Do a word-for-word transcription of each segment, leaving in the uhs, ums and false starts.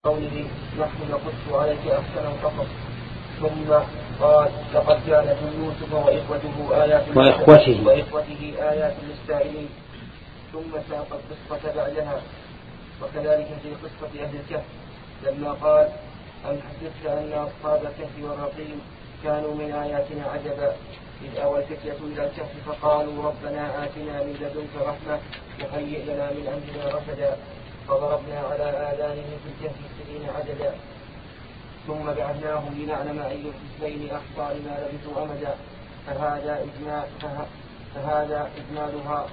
قوله نحن نقص عليك أحسن القصص. ثم قال لقد كان في يوسف وإخوته آيات وإخوته, وإخوته آيات للسائلين. ثم ساق القصة بعدها. وكذلك في قصة أهل الكهف لما قال أم حسبت أن أصحاب الكهف والرقيم كانوا من آياتنا عجبا إذ أوى الفتية إلى الكهف فقالوا ربنا آتنا من لدنك رحمة وهيئ لنا من أمرنا رشدا فضربنا على آذانهم في الكهف سنين عددا ثم بعثناهم لنعلم أي الحزبين أحصى لما لبثوا أمدا فهذا إجمال فهذا إجمالها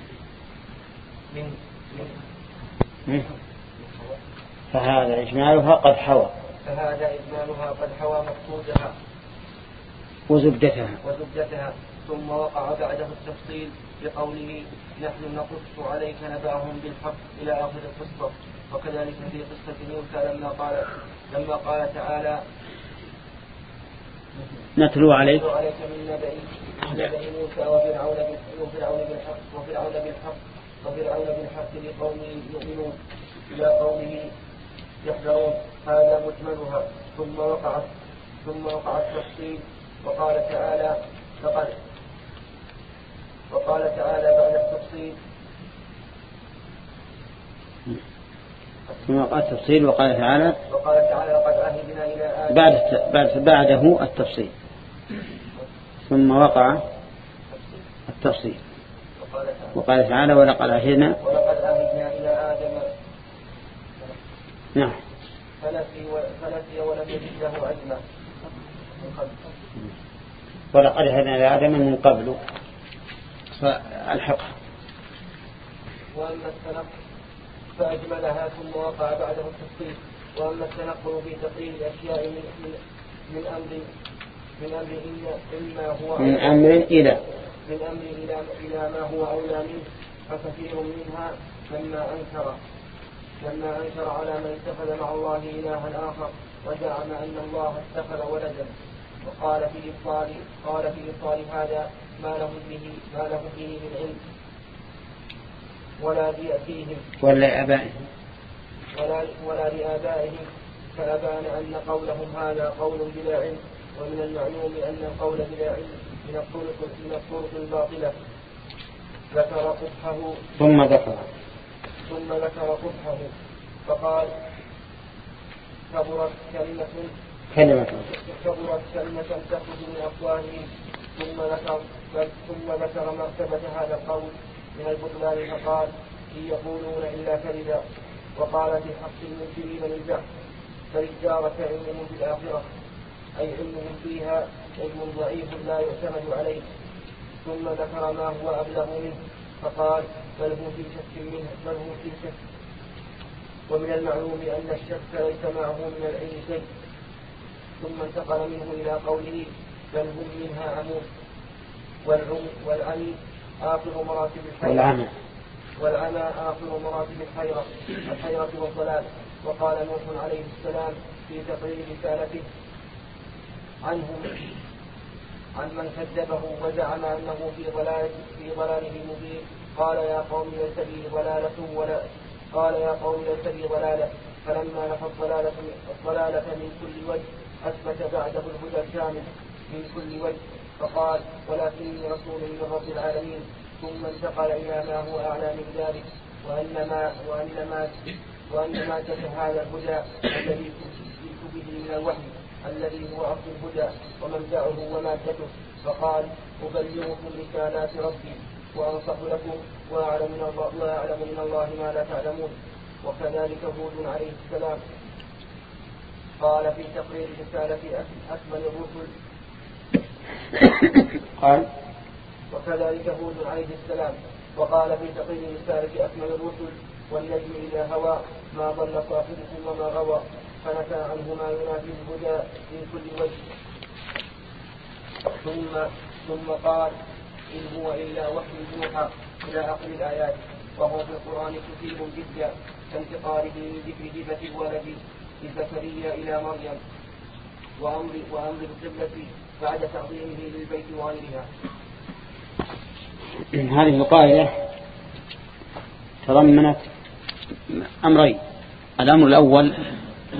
من من فهذا إجمالها قد حوى فهذا إجمالها قد حوى مقصودها وزبدتها وزبدتها ثم وقع بعده التفصيل بقوله نحن نقص عليك نبأهم بالحق إلى آخر القصة. وكذلك في قصة موسى لما قال لما قال تعالى نتلو عليك من نبأ موسى وفرعون بالحق وفرعون بالحق وفرعون بالحق لقوم يؤمنون إلى قوله يحذرون هذا مجملها. ثم وقعت ثم وقع التفصيل وقال تعالى لقد وقال تعالى بعد التفصيل ثم وقع التفصيل وقال تعالى وقال تعالى لقد عهدنا إلى آدم بعد بعد بعده التفصيل ثم وقع التفصيل وقال تعالى ولقد عهدنا ولقد عهدنا إلى آدم نعم فنسي ولم يجد له عزما ولقد عهدنا إلى آدم من قبل فالحقها. وأما التنقل فأجملها ثم وقع بعده التفصيل. وأما التنقل في تقرير الأشياء من من من أمر من أمر إما هو من أمر إلى من أمر إلى إلى ما هو أولى منه فكثير منها لما أنكر لما أنكر على من اتخذ مع الله إلها آخر وزعم أن الله اتخذ ولدا وقال في إبطال قال في إبطال هذا ما له به ما له به من علم ولا لأبيهم ولا آبائهم ولا ولا لآبائهم فأبان أن قولهم هذا قول بلا علم. ومن المعلوم أن القول بلا علم من الطرق من الطرق الباطلة. ذكر قبحه ثم ذكر ثم ذكر قبحه فقال كبرت كلمة كلمة كبرت كلمة تخرج من أفواههم. ثم ذكر ثم ذكر مرتبة هذا القول من البطلان فقال إن يقولون إلا كذبا. وقال في حق المنكرين للبعث فالإجارة علمهم في الآخرة أي علمهم فيها علم ضعيف لا يعتمد عليه. ثم ذكر ما هو أبلغ منه فقال بل هم في شك منه بل هم في شك. ومن المعلوم أن الشك ليس معه من العلم شيء. ثم انتقل منه إلى قوله بل هم منها عمون. والعمي آخر مراتب الحيرة والعمى آخر مراتب الحيرة الحيرة والضلال. وقال نوح عليه السلام في تقرير رسالته عنهم عن من كذبه وزعم أنه في ضلال في ضلاله مبين قال يا قوم ليس بي ضلالة ولا قال يا قوم ليس بي ضلالة فلما نفى الضلالة الضلالة من كل وجه أثبت بعده الهدى الكامل من كل وجه فقال ولكني رسول من رب العالمين. ثم انتقل إلى ما هو أعلى من ذلك وأنما وأنما وأنما هذا الهدى الذي جئت به من الوحي الذي هو أصل الهدى ومنبعه ومادته. فقال أبلغكم رسالات ربي وأنصح لكم وأعلم من الله, وأعلم من الله ما لا تعلمون. وكذلك هود عليه السلام قال في تقرير رسالة أكمل الرسل قال وكذلك هود عليه السلام وقال في تقرير رسالة أكمل الرسل والنجم إذا هوى ما ضل صاحبكم وما غوى فنفى عنه ما ينافي الهدى من كل وجه. ثم ثم قال إن هو إلا وحي يوحى إلى آخر الآيات. وهو في القرآن كثير جدا كانتقاله من ذكر هبة الولد لزكريا إلى مريم وأمر وأمر القبلة بعد تعظيمه للبيت وغيرها. هذه القاعدة تضمنت أمرين. الأمر الأول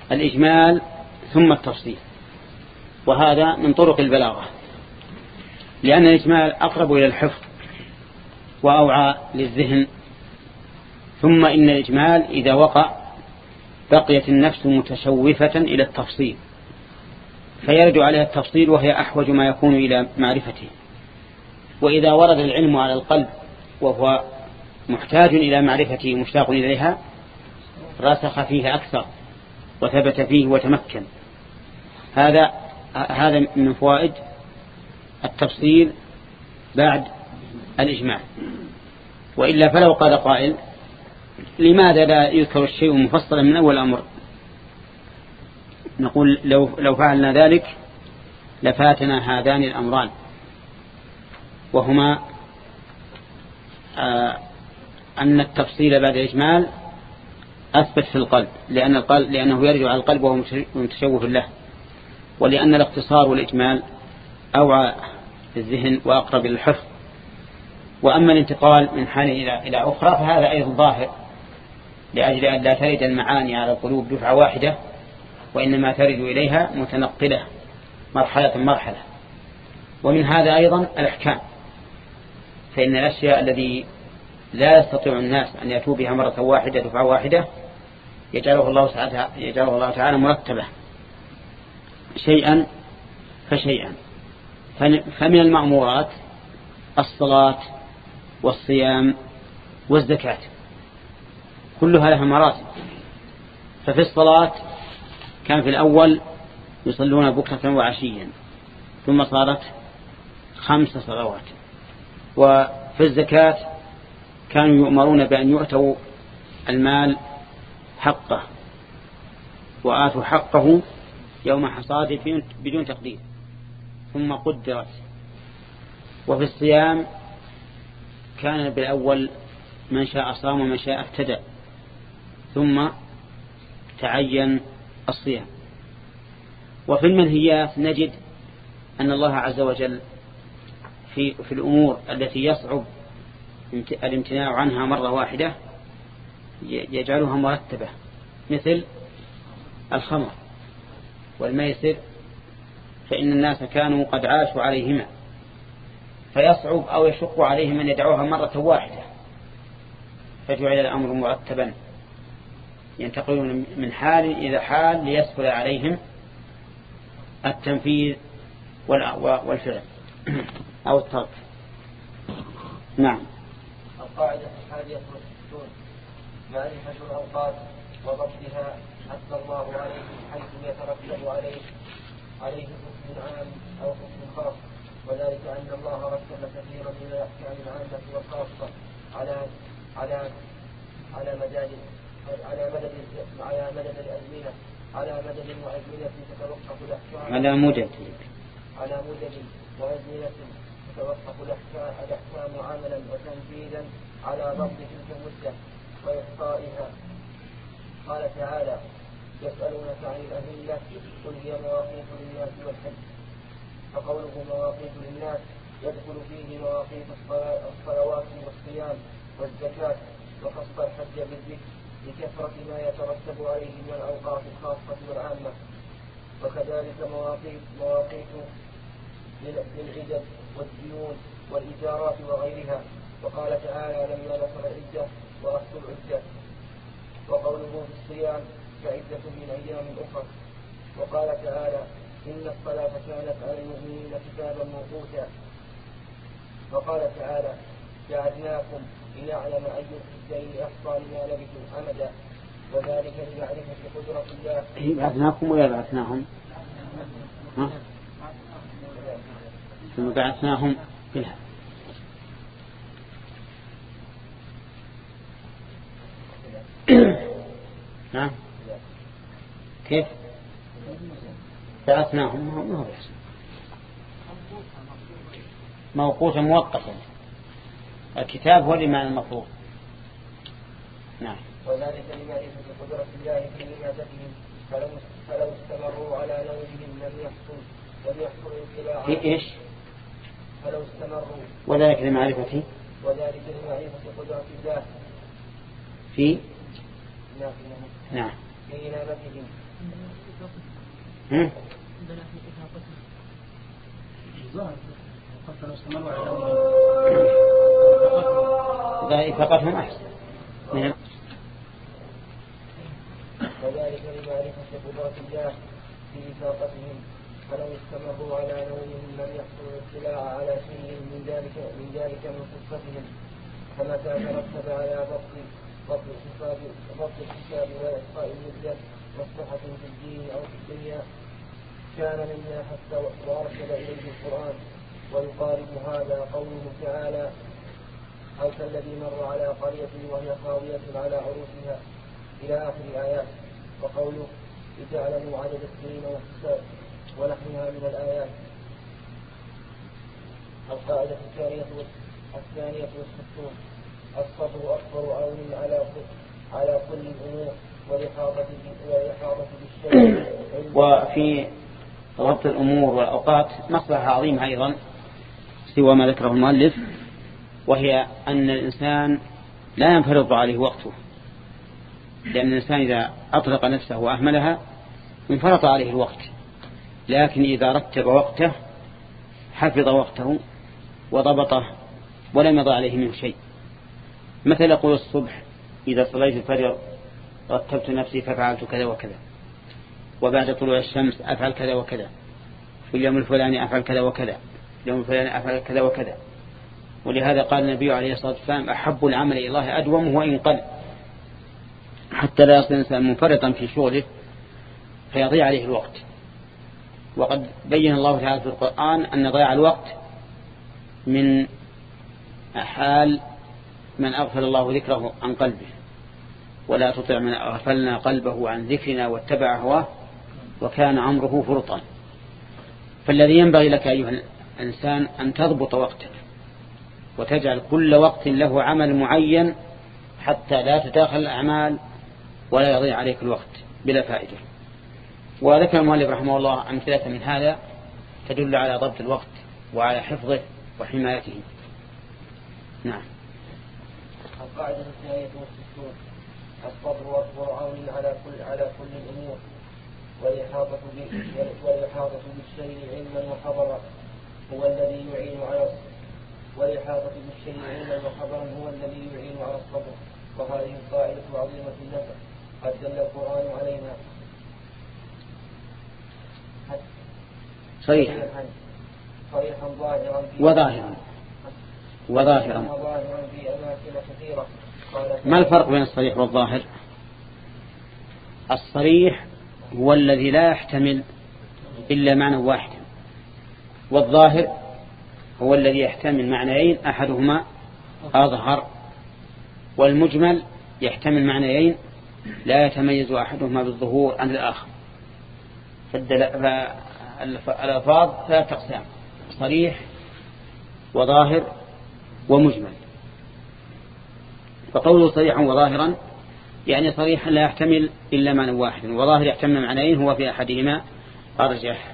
الإجمال ثم التفصيل، وهذا من طرق البلاغة، لأن الإجمال أقرب إلى الحفظ وأوعى للذهن. ثم إن الإجمال إذا وقع بقيت النفس متشوفة إلى التفصيل، فيرد عليها التفصيل وهي أحوج ما يكون إلى معرفته. وإذا ورد العلم على القلب وهو محتاج إلى معرفته مشتاق إليها راسخ فيه أكثر وثبت فيه وتمكن. هذا هذا من فوائد التفصيل بعد الإجمال. وإلا فلو قال قائل لماذا لا يذكر الشيء مفصلا من أول أمر؟ نقول لو, لو فعلنا ذلك لفاتنا هذان الأمران، وهما آه أن التفصيل بعد الإجمال أثبت في القلب، لأن القلب لأنه يرجع على القلب وهو متشوف له، ولأن الاختصار والإجمال أوعى الذهن وأقرب للحفظ. وأما الانتقال من حال إلى إلى أخرى فهذا أيضا ظاهر، لأجل أن لا ترد المعاني على القلوب دفعة واحدة، وإنما ترد إليها متنقلة مرحلة مرحلة. ومن هذا أيضا الأحكام، فإن الأشياء الذي لا يستطيع الناس أن يأتوا بها مرة واحدة دفعة واحدة يجعله الله تعالى يجعله الله تعالى مرتبة شيئا فشيئا. فمن المأمورات الصلاة والصيام والزكاة كلها لها مراتب. ففي الصلاة كان في الأول يصلون بكرة وعشيا، ثم صارت خمس صلوات. وفي الزكاة كانوا يؤمرون بأن يؤتوا المال حقه، وآتوا حقه يوم حصاده بدون تقدير، ثم قدرت. وفي الصيام كان بالأول من شاء صام ومن شاء ابتدأ، ثم تعين الصيام. وفي المنهيات نجد أن الله عز وجل في, في الأمور التي يصعب الامتناع عنها مرة واحدة يجعلها مرتبة، مثل الخمر والميسر، فإن الناس كانوا قد عاشوا عليهما، فيصعب أو يشق عليهم أن يدعوها مرة واحدة، فجعل الأمر مرتبا، ينتقلون من حال إلى حال ليسهل عليهم التنفيذ والفعل أو الترك. نعم. القاعدة الحادية والستون: معرفة الأوقات وضبطها حتى الله عليه حيث يترتب عليه عليه حكم عام أو حكم خاص، وذلك أن الله رتب كثيرا من الأحكام العامة والخاصة على على على مداد على مدد على مدد الأزمنة على مدد وأزمنة تتوقف الأحكام على مدد على مدد وأزمنة تتوقف الأحكام عملا وتنفيذا على ضبط تلك المدة وإحصائها. قال تعالى: يسألونك عن الأهلة قل هي مواقيت للناس والحج. فقوله مواقيت للناس يدخل فيه مواقيت الصلوات والصيام والزكاة، وخص الحج بالذكر لكثرة ما يترتب عليه من الأوقات الخاصة والعامة. وكذلك مواقيت مواقيت للعدد والديون والإجارات وغيرها. وقال تعالى: لما ذكر العدة وأصل العدة. وقوله في الصيام كعدة من أيام أخرى. وقال تعالى: إن الصلاة كانت على المؤمنين كتابا موقوتا. وقال تعالى: جعلناكم لنعلم أي الحزبين أحصى لما لبثوا أمدا، وذلك لمعرفة قدرة الله. بعثناكم ولا بعثناهم؟ ها؟ ثم بعثناهم فيها. نعم. كيف؟ بعثناهم ما هو بحسن موقوتا مؤقتا. الكتاب هو لمعنى المفروض. نعم. وذلك لمعرفة قدرة الله في إماتتهم، فلو فلو استمروا على نومهم لم يحصل لم يحصل الاتباع. في إيش؟ فلو استمروا. وذلك لمعرفة وذلك لمعرفة قدرة الله في نعم نعم في في إنابتهم. إذا إفاقتهم أحسن. وذلك لمعرفة قدرة الله في إفاقتهم، فلو استمروا على نومهم لم يحصل الاطلاع على شيء من ذلك من ذلك من قصتهم. فمتى ترتب على ضبط ضبط الحساب ضبط الحساب وإحصاء المدة مصلحة في الدين أو في الدنيا كان مما حتى وارشد إليه القرآن. ويقارب هذا قوله تعالى: أو كالذي مر على قرية وهي خاوية على عروشها إلى آخر الآيات. وقوله: لتعلموا عدد السنين والحساب ونحوها من الآيات. القاعدة الثانية الثانية والستون: الصبر أكبر عون على على كل الأمور والإحاطة والإحاطة بالشيء. وفي ضبط الأمور والأوقات مصلحة عظيمة أيضا سوى ما ذكره المؤلف، وهي أن الإنسان لا ينفرض عليه وقته، لأن الإنسان إذا أطلق نفسه وأهملها انفرط عليه الوقت، لكن إذا رتب وقته حفظ وقته وضبطه ولم يضع عليه منه شيء. مثل يقول الصبح إذا صليت الفجر رتبت نفسي ففعلت كذا وكذا، وبعد طلوع الشمس أفعل كذا وكذا، في اليوم الفلاني أفعل كذا وكذا، اليوم الفلاني أفعل كذا وكذا. ولهذا قال النبي عليه الصلاة والسلام: أحب العمل إلى الله أدومه وإن قل، حتى لا يصل الإنسان منفرطا في شغله فيضيع عليه الوقت. وقد بين الله تعالى في القرآن أن ضياع الوقت من حال من أغفل الله ذكره عن قلبه، ولا تطع من أغفلنا قلبه عن ذكرنا واتبع هواه وكان أمره فرطا. فالذي ينبغي لك أيها الإنسان أن تضبط وقتك وتجعل كل وقت له عمل معين حتى لا تداخل الأعمال ولا يضيع عليك الوقت بلا فائدة. وذكر المؤلف رحمه الله أمثلة من هذا تدل على ضبط الوقت وعلى حفظه وحمايته. نعم. القاعدة الثانية والستون: الصبر أكبر عون على كل على كل الأمور والإحاطة والإحاطة بالشيء علما وخبرا هو الذي يعين على والإحاطة بالشيء علما وخبرا هو الذي يعين على الصبر. وهذه القاعدة عظيمة النفع قد دل القرآن علينا صريحا صريحا ظاهرا وظاهرا وظاهرا وظاهرا في أماكن كثيرة. ما الفرق بين الصريح والظاهر؟ الصريح هو الذي لا يحتمل إلا معنى واحد، والظاهر هو الذي يحتمل معنيين أحدهما أظهر، والمجمل يحتمل معنيين لا يتميز أحدهما بالظهور عن الآخر. فالألفاظ ثلاث أقسام: صريح وظاهر ومجمل. فقوله صريحا وظاهرا يعني صريحا لا يحتمل إلا معنى واحد، وظاهر يحتمل معنيين هو في أحدهما أرجح.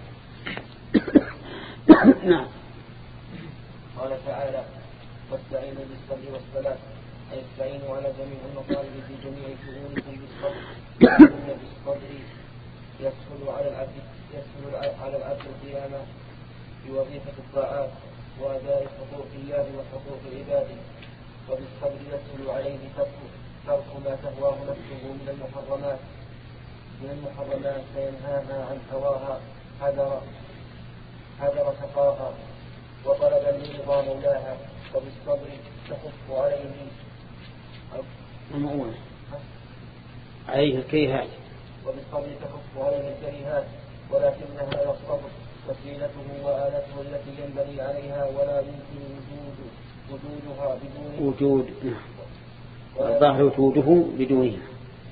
نعم. قال تعالى: واستعينوا بالصبر والصلاة، أي استعينوا على جميع المطالب في جميع شؤونكم بالصبر، فإن بالصبر يسهل على العبد يسهل على العبد القيام بوظيفة الطاعات وأداء حقوق الله وحقوق عباده، وبالصبر يسهل عليه ترك ما تهواه نفسه من المحرمات من المحرمات فينهاها عن هواها حذر حذر تقاها وطلبا لرضا مولاها. وبالصبر تخف عليه المؤونة عليه الكريهات وبالصبر تخف عليه الكريهات ولكن هذا الصبر وسيلته وآلته التي ينبغي عليها ولا يمكن وجود وجودها بدون وجود الظاهر وجوده بدونها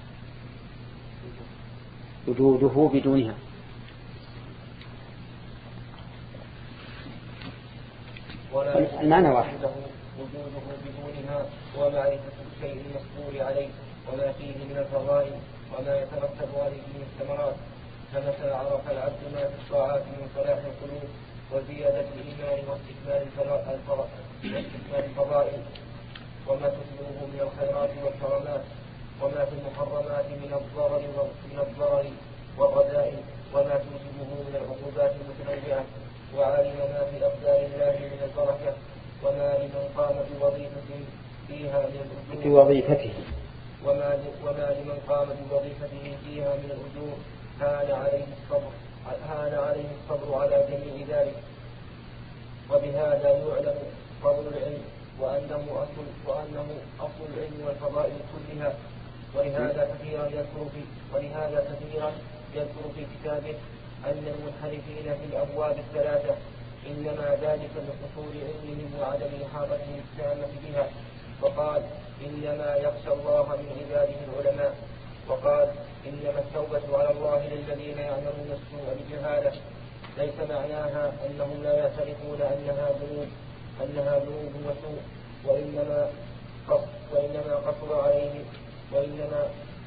وجوده بدونها المعنى واحد. وجوده بدونها ومعرفة الشيء المصبور عليه وما فيه من الفضائل وما يترتب عليه من الثمرات. فمتى عرف العبد ما في الطاعات من صلاح القلوب وزيادة الإيمان واستكمال الفضائل وما تطلبه من الخيرات والكرامات وما في المحرمات من الضرر من الضرر والرذائل وما توجبه من العقوبات المتنوعة، وعلم ما في أقدار الله من البركة، وما لمن قام بوظيفة فيها من الأجور بوظيفته وما وما لمن قام بوظيفته فيها من الأجور هان عليه الصبر هان عليه الصبر على جميع ذلك. وبهذا يعلم فضل العلم وأنه أصل وأنه أصل العلم والفضائل كلها. ولهذا كثيرا يذكر في ولهذا كثيرا يذكر في كتابه أن المنحرفين في الأبواب الثلاثة إنما ذلك لقصور علمهم وعدم إحاطتهم التامة بها، وقال إنما يخشى الله من عباده العلماء، وقال إنما التوبة على الله للذين يعملون السوء بجهالة، ليس معناها أنهم لا يعترفون أنها ذنوب أنها ذنوب وسوء، وإنما وإنما قصر عليه وإنما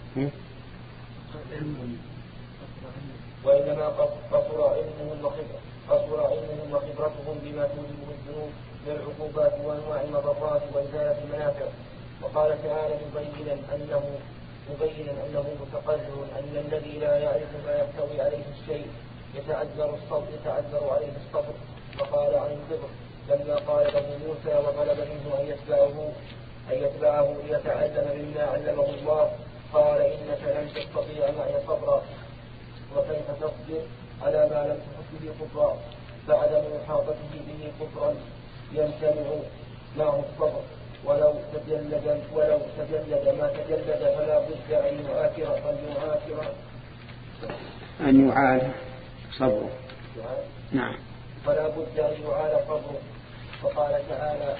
وإنما قصر علمهم قصر علمهم وخبرتهم بما توجبه الذنوب من العقوبات وأنواع المضرات وإزالة المنافع. وقال تعالى مبينا أنه مبينا أنه متقرر أن الذي لا يعرف ما يحتوي عليه الشيء يتعذر الصبر يتعذر عليه الصبر. وقال عن الخضر لما قال له موسى وطلب منه أن يتبعه أن يتبعه ليتعلم مما علمه الله قال إنك لن تستطيع معي صبرا، وكيف تصبر على ما لم تحط به كفرا بعد محاطته به كفرا يمتنع معه الصبر، ولو تجلد ولو تجلد ما تجلد فلا بد أن يعاكر أن يعاكر أن يعاد صبره. نعم. فلا بد أن يعاد صبره. وقال تعالى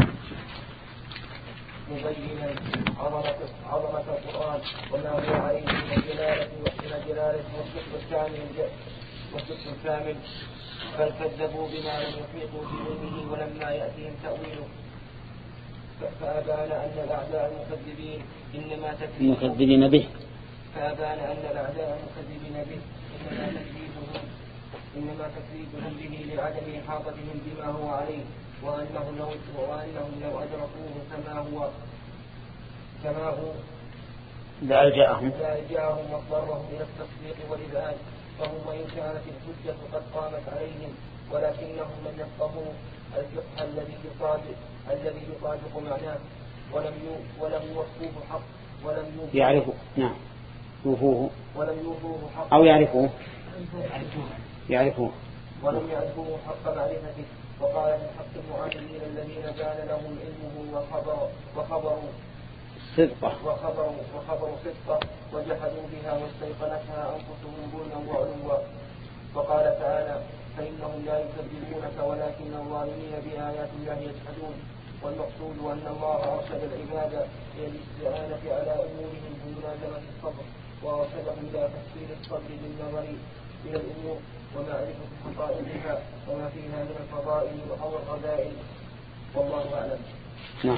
مبينا عظمة عظمة القرآن وما هو عليه من الجلالة ومن الجلالة والصدق الكامل والصدق الكامل، بل كذبوا بما لم يحيطوا بعلمه ولما يأتيهم تأويله. فأبان أن الأعداء المكذبين إنما المكذبين به فأبان أن الأعداء المكذبين به إنما تكذيبهم إنما تكذيبهم به لعدم إحاطتهم بما هو عليه، وأنهم لو وأنهم لو أدركوه كما هو كما هو لألجأهم لألجأهم واضطرهم إلى التصديق والإذعان، فهم وإن كانت الحجة قد قامت عليهم ولكنهم لم يفقهوا الفقه الذي يطابق الذي يطابق معناه ولم ولم يوفوه حق ولم يعرفوا نعم يوفوه ولم يوفوه حق أو يعرفوه يعرفوه ولم يعرفوه حق معرفته. وقال من حق المعادلين الذين كان لهم علمه وخبر وخبروا صدقه وخبروا وخبروا صدقه وجحدوا بها واستيقنتها أنفسهم ظلما وعلوا. وقال تعالى فإنهم لا يكذبونك ولكن الظالمين بآيات الله يجحدون. والمقصود أن الله أرشد العباد إلى الاستعانة على أمورهم بملازمة الصبر، وأرشدهم إلى تحصيل الصبر بالنظر إلى الأمور ومعرفة حقائقها وما فيها من الفضائل أو الرذائل، والله أعلم. نعم.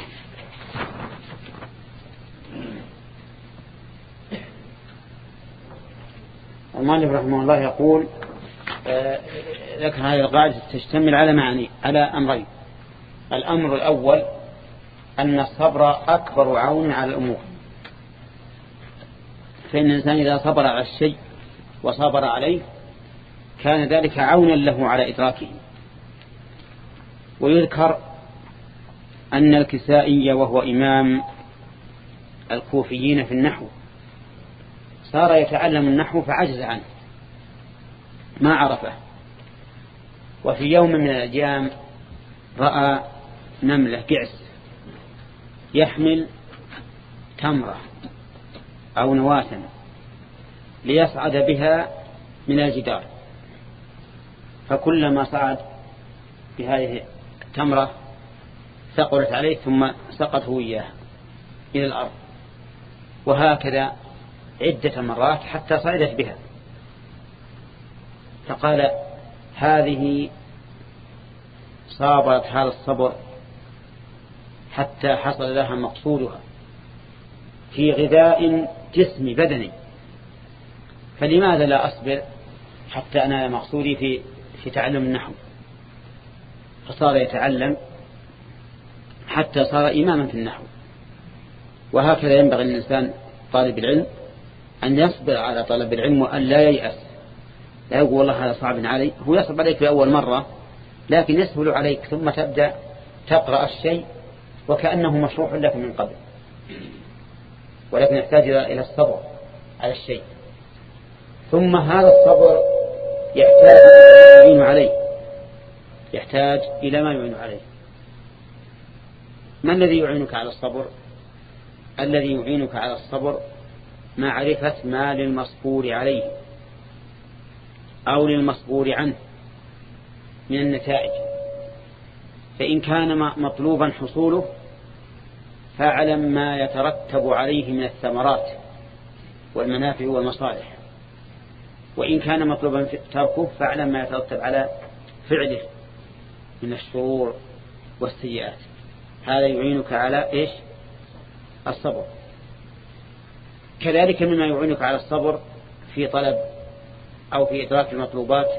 المؤلف رحمه الله يقول آه ذكر هذه القاعدة تشتمل على معاني على أمرين. الأمر الأول أن الصبر أكبر عون على الأمور، فإن الإنسان إذا صبر على الشيء وصبر عليه كان ذلك عونا له على إدراكه. ويذكر أن الكسائي وهو إمام الكوفيين في النحو صار يتعلم النحو فعجز عنه ما عرفه، وفي يوم من الأيام رأى نملة قعس يحمل تمرة أو نواة ليصعد بها من الجدار، فكلما صعد بهذه التمرة ثقلت عليه ثم سقطه إياه إلى الأرض، وهكذا عدة مرات حتى صعدت بها. فقال هذه صابرت هذا الصبر حتى حصل لها مقصودها في غذاء جسمي بدني، فلماذا لا أصبر حتى أنال مقصودي في في تعلم النحو؟ فصار يتعلم حتى صار إماما في النحو. وهكذا ينبغي الإنسان طالب العلم أن يصبر على طلب العلم وأن لا ييأس، لا يقول والله هذا صعب علي. هو يصعب عليك في أول مرة لكن يسهل عليك، ثم تبدأ تقرأ الشيء وكأنه مشروع لك من قبل، ولكن يحتاج إلى الصبر على الشيء. ثم هذا الصبر يحتاج إلى ما يعين عليه، يحتاج إلى ما يعين عليه. ما الذي يعينك على الصبر؟ الذي يعينك على الصبر معرفة ما للمصبور عليه أو للمصبور عنه من النتائج. فإن كان مطلوبا حصوله فاعلم ما يترتب عليه من الثمرات والمنافع والمصالح، وإن كان مطلوبا تركه فاعلم ما يترتب على فعله من الشرور والسيئات. هذا يعينك على إيش؟ الصبر. كذلك مما يعينك على الصبر في طلب أو في إدراك المطلوبات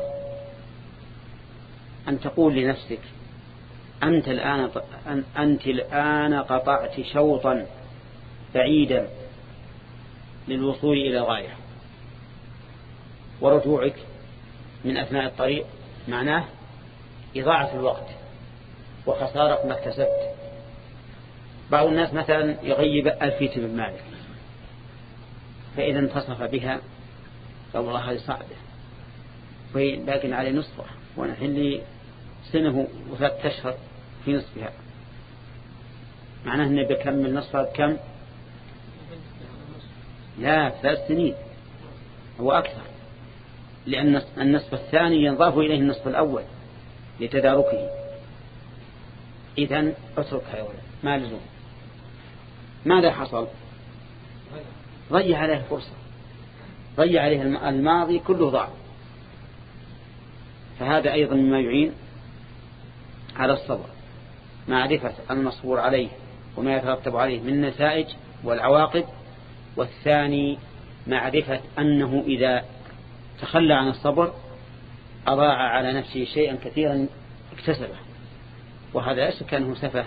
أن تقول لنفسك أنت الآن أنت الآن قطعت شوطا بعيدا للوصول إلى الغاية، ورجوعك من أثناء الطريق معناه إضاعة الوقت وخسارة ما اكتسبت. بعض الناس مثلا يغيب ألفية من ماله، فإذا انتصف بها قال والله هذه صعبة لكن عليه نصفها، ونحن لي سنه وثلاث أشهر في نصفها، معناه أنه بكمل نصفها بكم؟ لا، ثلاث سنين هو أكثر، لأن النصف الثاني ينضاف إليه النصف الأول لتداركه. إذن اتركها يا ولد، ما لزوم. ماذا حصل؟ ضيع عليه فرصة، ضيع عليه الماضي كله ضاع. فهذا أيضا مما يعين على الصبر، معرفة المصبور عليه وما يترتب عليه من النتائج والعواقب. والثاني معرفة أنه إذا تخلى عن الصبر أضاع على نفسه شيئا كثيرا اكتسبه، وهذا لا شك أنه سفه.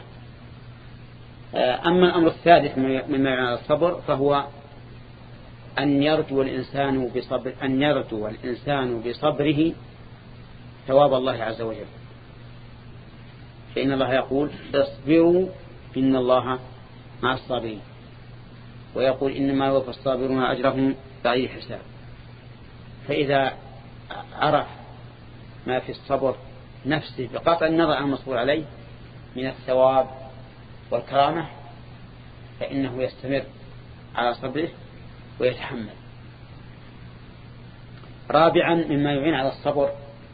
أما الأمر الثالث مما يعين على الصبر فهو أن يرجو الإنسان بصبر أن يرجو الإنسان بصبره ثواب الله عز وجل. فإن الله يقول اصبروا إن الله مع الصابرين، ويقول إنما يوفى الصابرون أجرهم بغير حساب. فإذا عرف ما في الصبر نفسه بقطع النظر عن المصبور عليه من الثواب والكرامة فإنه يستمر على صبره ويتحمل. رابعا مما يعين على الصبر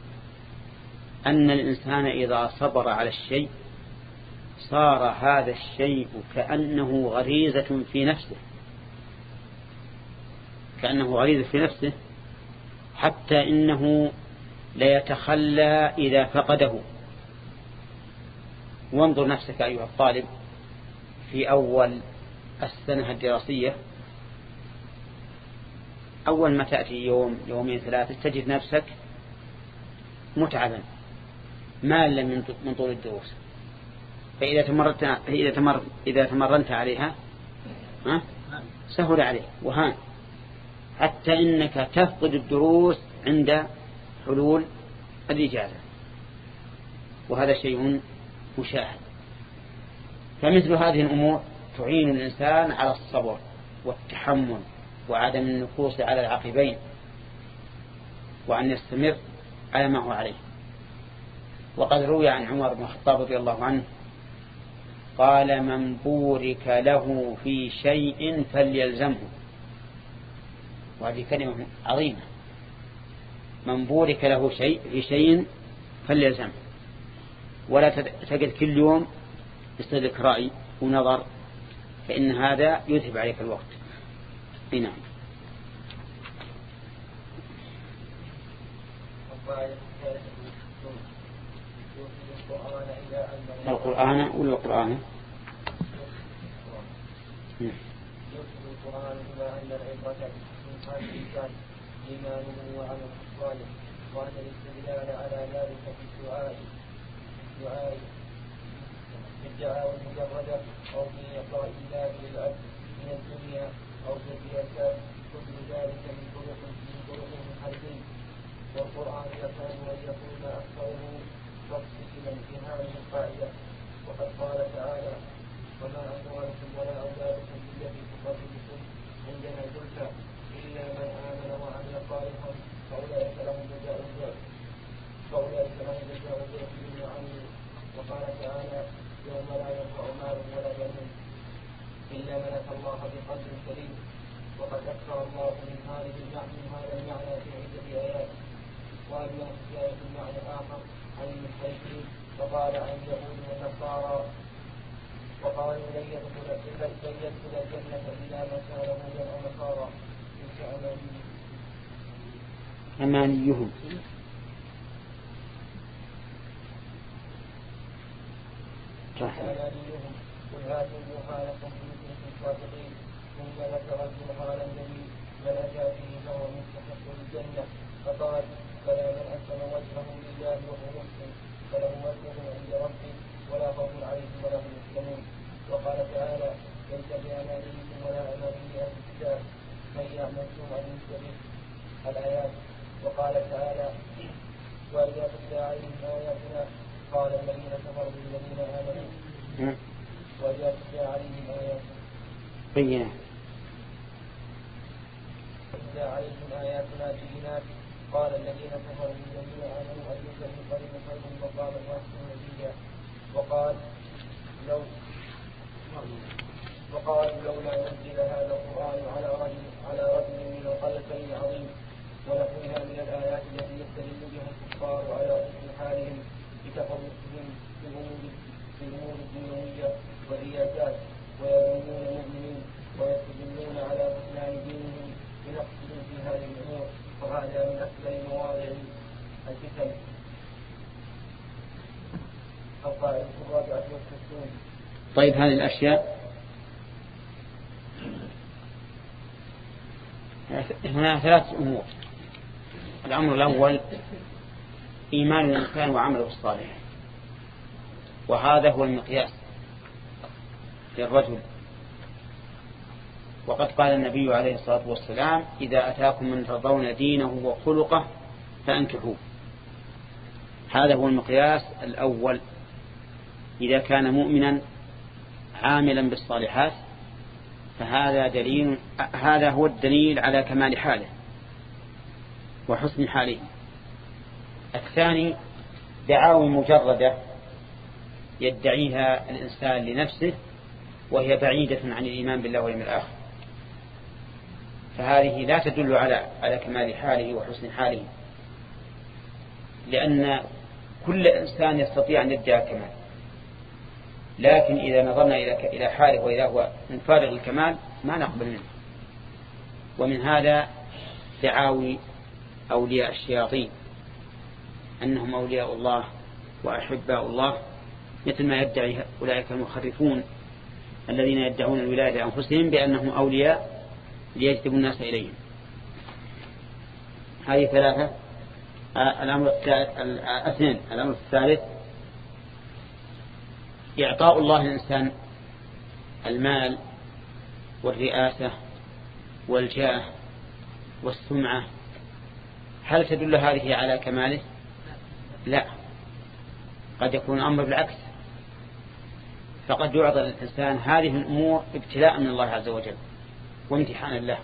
أن الإنسان إذا صبر على الشيء صار هذا الشيء كأنه غريزة في نفسه، كأنه غريزة في نفسه، حتى إنه ليتخلى إذا فقده. وانظر نفسك أيها الطالب في أول السنة الدراسية، أول ما تأتي يوم يومين ثلاثة تجد نفسك متعبا مالا من طول الدروس، فإذا تمرت إذا تمر إذا تمرنت عليها ها سهل عليك وهان، حتى إنك تفقد الدروس عند حلول الإجازة، وهذا شيء مشاهد. فمثل هذه الأمور تعين الإنسان على الصبر والتحمل وعدم النكوص على العقبين، وأن يستمر على ما هو عليه. وقد روي عن عمر بن الخطاب رضي الله عنه قال من بورك له في شيء فليلزمه، وهذه كلمة عظيمة، من بورك له شيء في شيء فليلزمه، ولا تجد كل يوم يستدرك رأي ونظر، فإن هذا يذهب عليك الوقت. نعم. القرآن ولا القرآن؟ يرشد القرآن إلى أن العبرة من حال الإنسان إيمانه وعمله الصالح، وأن الاستدلال على ذلك في الدعاء الدعاء بالدعاء المجردة أو في إعطاء الله للعبد من الدنيا أو في الرياسات كل ذلك من طرق من طرق المنحرفين. والقرآن يكاد أن يكون أكثره تفصيلا في هذه القاعدة. وقد قال تعالى: وما أموالكم ولا أولادكم بالتي تقربكم عندنا زلفى إلا من آمن وعمل صالحا فأولئك لهم جزاء الضعف فأولئك لهم جزاء الضعف بما عملوا. وقال تعالى: يوم لا ينفع مال ولا بنون إلا من أتى الله بقلب سليم. وقد أكثر الله من هذه المعنى هذا المعنى في عدة آيات. وأما في آية المعنى الآخر عن المشركين فقال عن اليهود والنصارى وقالوا لن يدخل الجنة إلا من كان هودا أو نصارى تلك أمانيهم. أمانيهم قل هاتوا برهانكم إن كنتم صادقين. ثم ذكر البرهان الذي من أتى به فهو مستحق الجنة فقال: فلا من أسلم وجهه لله وهو مسلم فله وجهه عند ربه ولا خوف عليهم ولا هم يحزنون. وقال تعالى: ليس بأمانيكم ولا أماني أهل الكتاب من يعمل سوءا يجزى الآيات. وقال تعالى: وإذا تتلى عليهم آياتنا قال الذين كفروا للذين آمنوا وإذا تتلى عليهم آياتنا بينات تتلى عليهم آياتنا بينات قال الذين كفروا للذين آمنوا أيك القريب خير مقاما وأحسن نبيا. وقال لو وقال لولا نزل هذا القرآن على رجل على رجل من القلبين عظيم. ونحوها من الآيات التي يستدل بها الكفار على حسن حالهم بتفرقهم في الأمور الدنيوية والرياسات ويظنون المؤمنين ويستدلون على بطلان دينهم بنقصهم في هذه الأمور. وهذا من أكثر مواضع الفتن. القاعدة الرابعة والستون. طيب هذه الأشياء هنا ثلاث أمور. الأمر الأول إيمان الإنسان وعمله الصالح، وهذا هو المقياس للرجل. وقد قال النبي عليه الصلاة والسلام: إذا أتاكم من ترضون دينه وخلقه فأنكحوه. هذا هو المقياس الأول. إذا كان مؤمنا عاملا بالصالحات فهذا دليل، هذا هو الدليل على كمال حاله وحسن حاله. الثاني دعاوى مجردة يدعيها الإنسان لنفسه وهي بعيدة عن الإيمان بالله واليوم الآخر، فهذه لا تدل على على كمال حاله وحسن حاله، لأن كل إنسان يستطيع أن يدعي الكمال، لكن إذا نظرنا إلى حاله وإذا هو من فارغ الكمال ما نقبل منه. ومن هذا دعاوي أولياء الشياطين أنهم أولياء الله وأحباء الله، مثل ما يدعي أولئك المخرفون الذين يدعون الولاية لأنفسهم بأنهم أولياء ليجذبوا الناس إليهم. هذه ثلاثة. الأمر الاثنين. الأمر الثالث إعطاء الله الإنسان المال والرئاسة والجاه والسمعة. هل تدل هذه على كماله؟ لا، قد يكون الأمر بالعكس، فقد يعطى الإنسان هذه الأمور ابتلاء من الله عز وجل وامتحان له،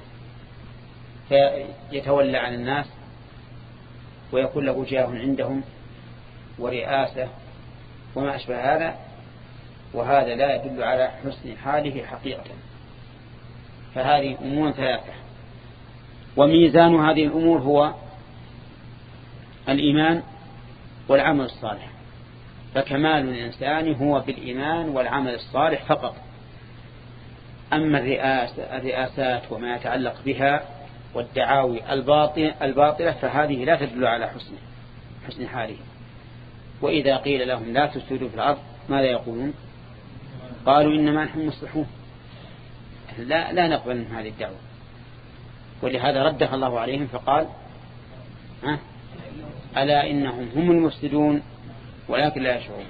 فيتولى عن الناس ويكون له جاه عندهم ورئاسة وما أشبه هذا، وهذا لا يدل على حسن حاله حقيقة. فهذه أمور ثلاثة، وميزان هذه الأمور هو الإيمان والعمل الصالح. فكمال الإنسان هو بالإيمان والعمل الصالح فقط. أما الرئاسات وما يتعلق بها والدعاوي الباطلة فهذه لا تدل على حسن حسن حاله. وإذا قيل لهم لا تفسدوا في الأرض ماذا يقولون؟ قالوا إنما نحن مصلحون. لا, لا نقبل من هذه الدعوة، ولهذا ردها الله عليهم فقال: ها ألا إنهم هم المفسدون ولكن لا يشعرون.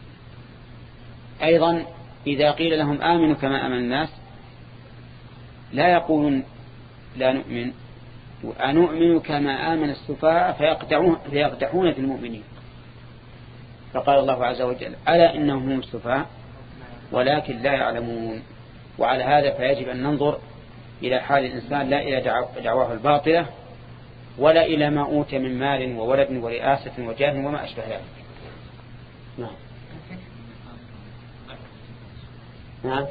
أيضا إذا قيل لهم آمنوا كما آمن الناس لا يقولون لا نؤمن، أنؤمن كما آمن السفهاء فيقدحون, فيقدحون في المؤمنين. فقال الله عز وجل ألا إنهم هم السفهاء ولكن لا يعلمون. وعلى هذا فيجب أن ننظر إلى حال الإنسان لا إلى دعواه الباطلة ولا إلى ما أوتي من مال وولد ورئاسة وجاه وما أشبه ذلك. نعم نعم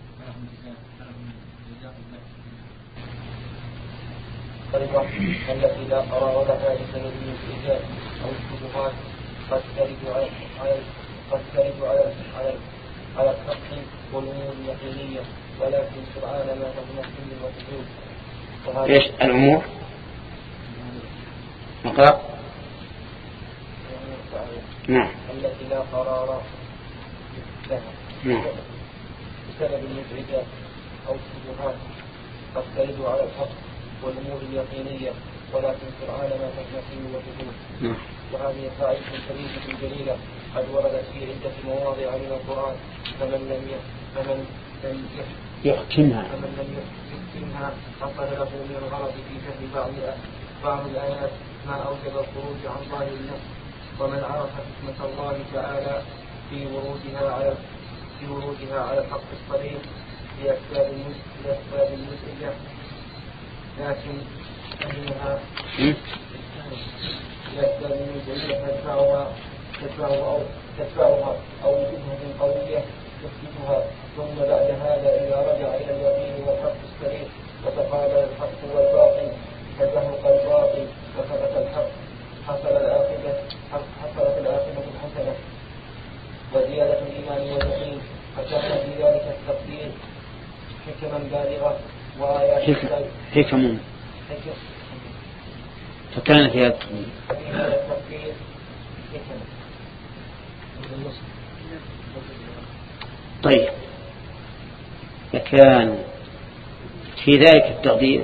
الطريقة التي لا قرار لها لسبب الإيجاد أو الشبهات قد ترد على قد ترد على على على الحق والأمور اليقينية ولكن سرعان ما تتمثل وتزول. ايش الأمور؟ نقرأ. نعم. التي لا قرار لها نعم. بسبب الإيجاد أو الشبهات قد ترد على الحق والأمور اليقينية ولكن سرعان ما تتمثل وتزول. نعم. وهذه قاعدة شريفة جليلة قد وردت في عدة مواضع من القرآن فمن لم فمن لم يحكمها فمن لم يحكمها حصل له من الغلط في فهم بعض بعض الآيات ما أوجب الخروج عن ظاهر النص. ومن عرف حكمة الله تعالى في ورودها على في ورودها على الحق الصريح لأسباب لأسباب المزعجة لكن أنها لأسباب المزعجة تدفعها تدفعها أو تدفعها أو شبهة قوية تثبتها. ثم بعد هذا إذا رجع إلى اليقين والحق الصريح وتقابل الحق والباطل فزهق الباطل وثبت الحق حصل العاقبة حصلت العاقبة الحسنة وزيادة الإيمان واليقين. فكان في ذلك التقدير حكما بالغة وآيات حكم فكان في هذا التقدير حكما. طيب فكان في ذلك التقدير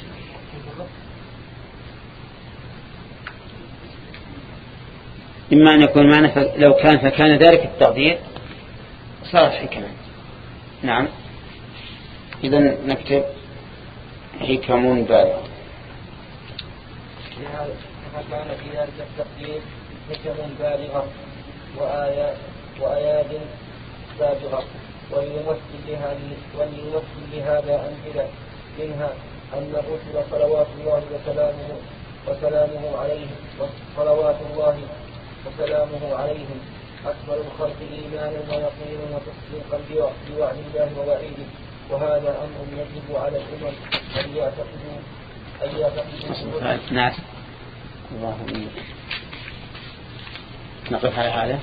إما أن يكون معنا لو كان فكان ذلك التقدير صارت حكما. نعم إذن نكتب حكم بالغة. فكان في ذلك التقدير حكم بالغة وآيات وآيات سابغة وليمثل لهذا أمثلة منها أن الرسل صلوات الله وسلامه وسلامه عليهم صلوات الله وسلامه عليهم أكمل الخلق إيمانا ويقينا وتصديقا بوعد الله ووعيده. وهذا أمر يجب على الأمم أن يعتقدوا أن يعتقدوا نعم. اللهم نقف على هذا.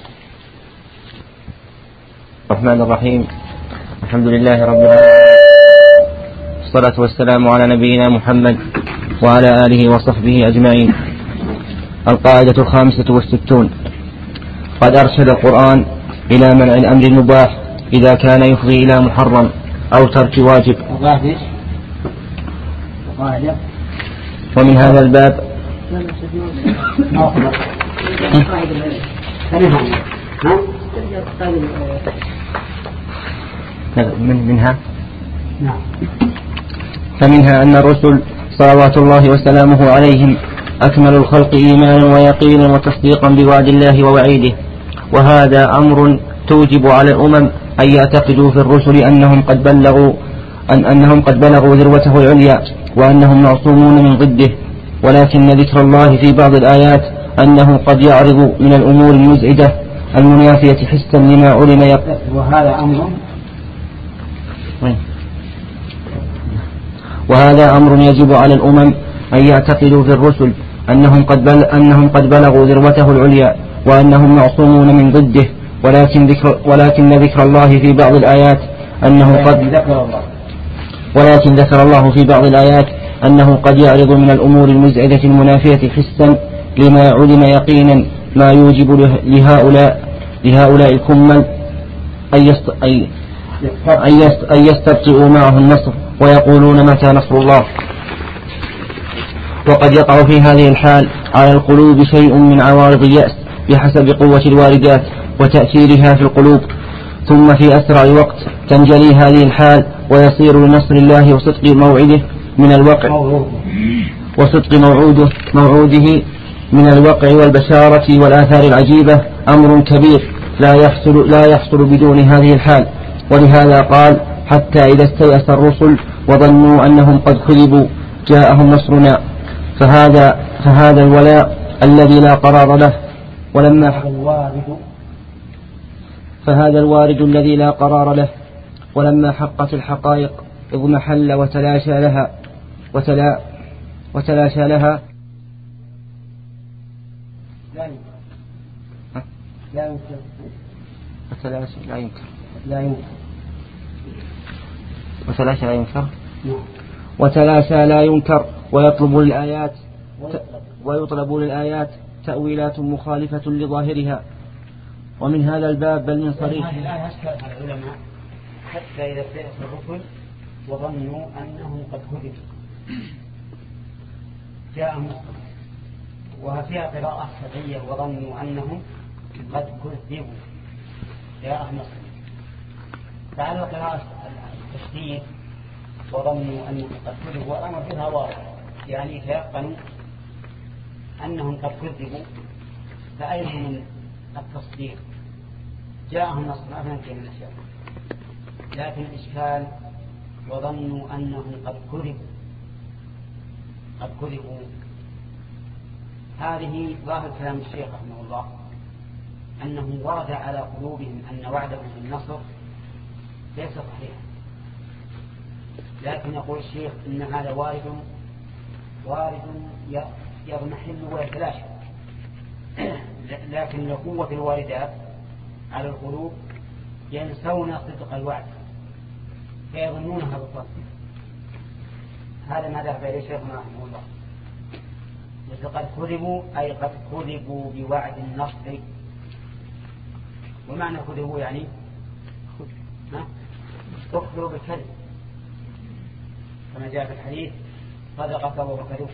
الرحمن الرحيم. الحمد لله رب العالمين والصلاة والسلام على نبينا محمد وعلى آله وصحبه أجمعين. القاعدة الخامسة والستون. قد أرشد القرآن إلى منع الأمر المباح إذا كان يفضي إلى محرم أو ترك واجب. ومن هذا الباب من منها فمنها أن الرسل صلوات الله وسلامه عليهم أكمل الخلق إيمانا ويقينا وتصديقا بوعد الله ووعيده. وهذا أمر توجب على الأمم أن يعتقدوا في الرسل أنهم قد بلغوا أن أنهم قد بلغوا ذروته العليا وأنهم معصومون من ضده. ولكن ذكر الله في بعض الآيات أنه قد يعرض من الأمور المزعجة المنافية حسا لما علم يقين. وهذا أمر وهذا أمر يجب على الأمم أن يعتقدوا في الرسل أنهم قد بل أنهم قد بلغوا ذروته العليا وأنهم معصومون من ضده. ولكن ذكر ولكن ذكر الله في بعض الآيات أنه قد ولكن ذكر الله في بعض الآيات أنه قد يعرض من الأمور المزعجة المنافية حسا لما علم يقينا ما يوجب لهؤلاء لهؤلاء الكمل أن يستبطئوا معه النصر ويقولون متى نصر الله. وقد يقع في هذه الحال على القلوب شيء من عوارض اليأس بحسب قوة الواردات وتأثيرها في القلوب. ثم في أسرع وقت تنجلي هذه الحال ويصير لنصر الله وصدق موعده من الوقع وصدق موعوده موعوده من الوقع والبشارة والآثار العجيبة أمر كبير لا يحصل, لا يحصل بدون هذه الحال. ولهذا قال حتى إذا استيأس الرسل وظنوا أنهم قد كذبوا جاءهم نصرنا. فهذا, فهذا الولاء الذي لا قرار له ولما فهذا الوارد الذي لا قرار له ولما حقت الحقائق اضمحل وتلاشى لها وتلا وتلاشى لها لا يمكن لا يمكن وتلاشى لا ينكر لا يمكن وتلاشى لا ينكر وتلاشى لا ينكر ويطلب للآيات ويطلب للآيات تأويلات مخالفة لظاهرها. ومن هذا الباب بل من صريح هذه الآية أشكال على العلماء حتى إذا استيأس الرسل وظنوا أنهم قد كذبوا جاءهم نصر، وفيها قراءة سبعية وظنوا أنهم قد كذبوا جاءهم نصر. فعلى قراءة التشديد وظنوا أنهم قد كذبوا والأمر فيها واضح، يعني تيقنوا أنهم قد كذبوا، فأين من التصديق؟ جاءهم نصر ما فهمت من الأشياء، لكن الإشكال وظنوا أنهم قد كذبوا قد كذبوا هذه ظاهر كلام الشيخ رحمه الله أنه ورد على قلوبهم أن وعدهم بالنصر ليس صحيحا، لكن يقول الشيخ إن هذا وارد وارد يضمحل ويتلاشى، لكن لقوة الواردات على القلوب ينسون صدق الوعد فيظنونها بالضبط. هذا ما ذهب إليه شيخنا رحمه الله. قد كذبوا أي قد كذبوا بوعد النصر. ومعنى كذبوا يعني اخذوا بالكذب كما جاء في الحديث صدق وهو كذوب.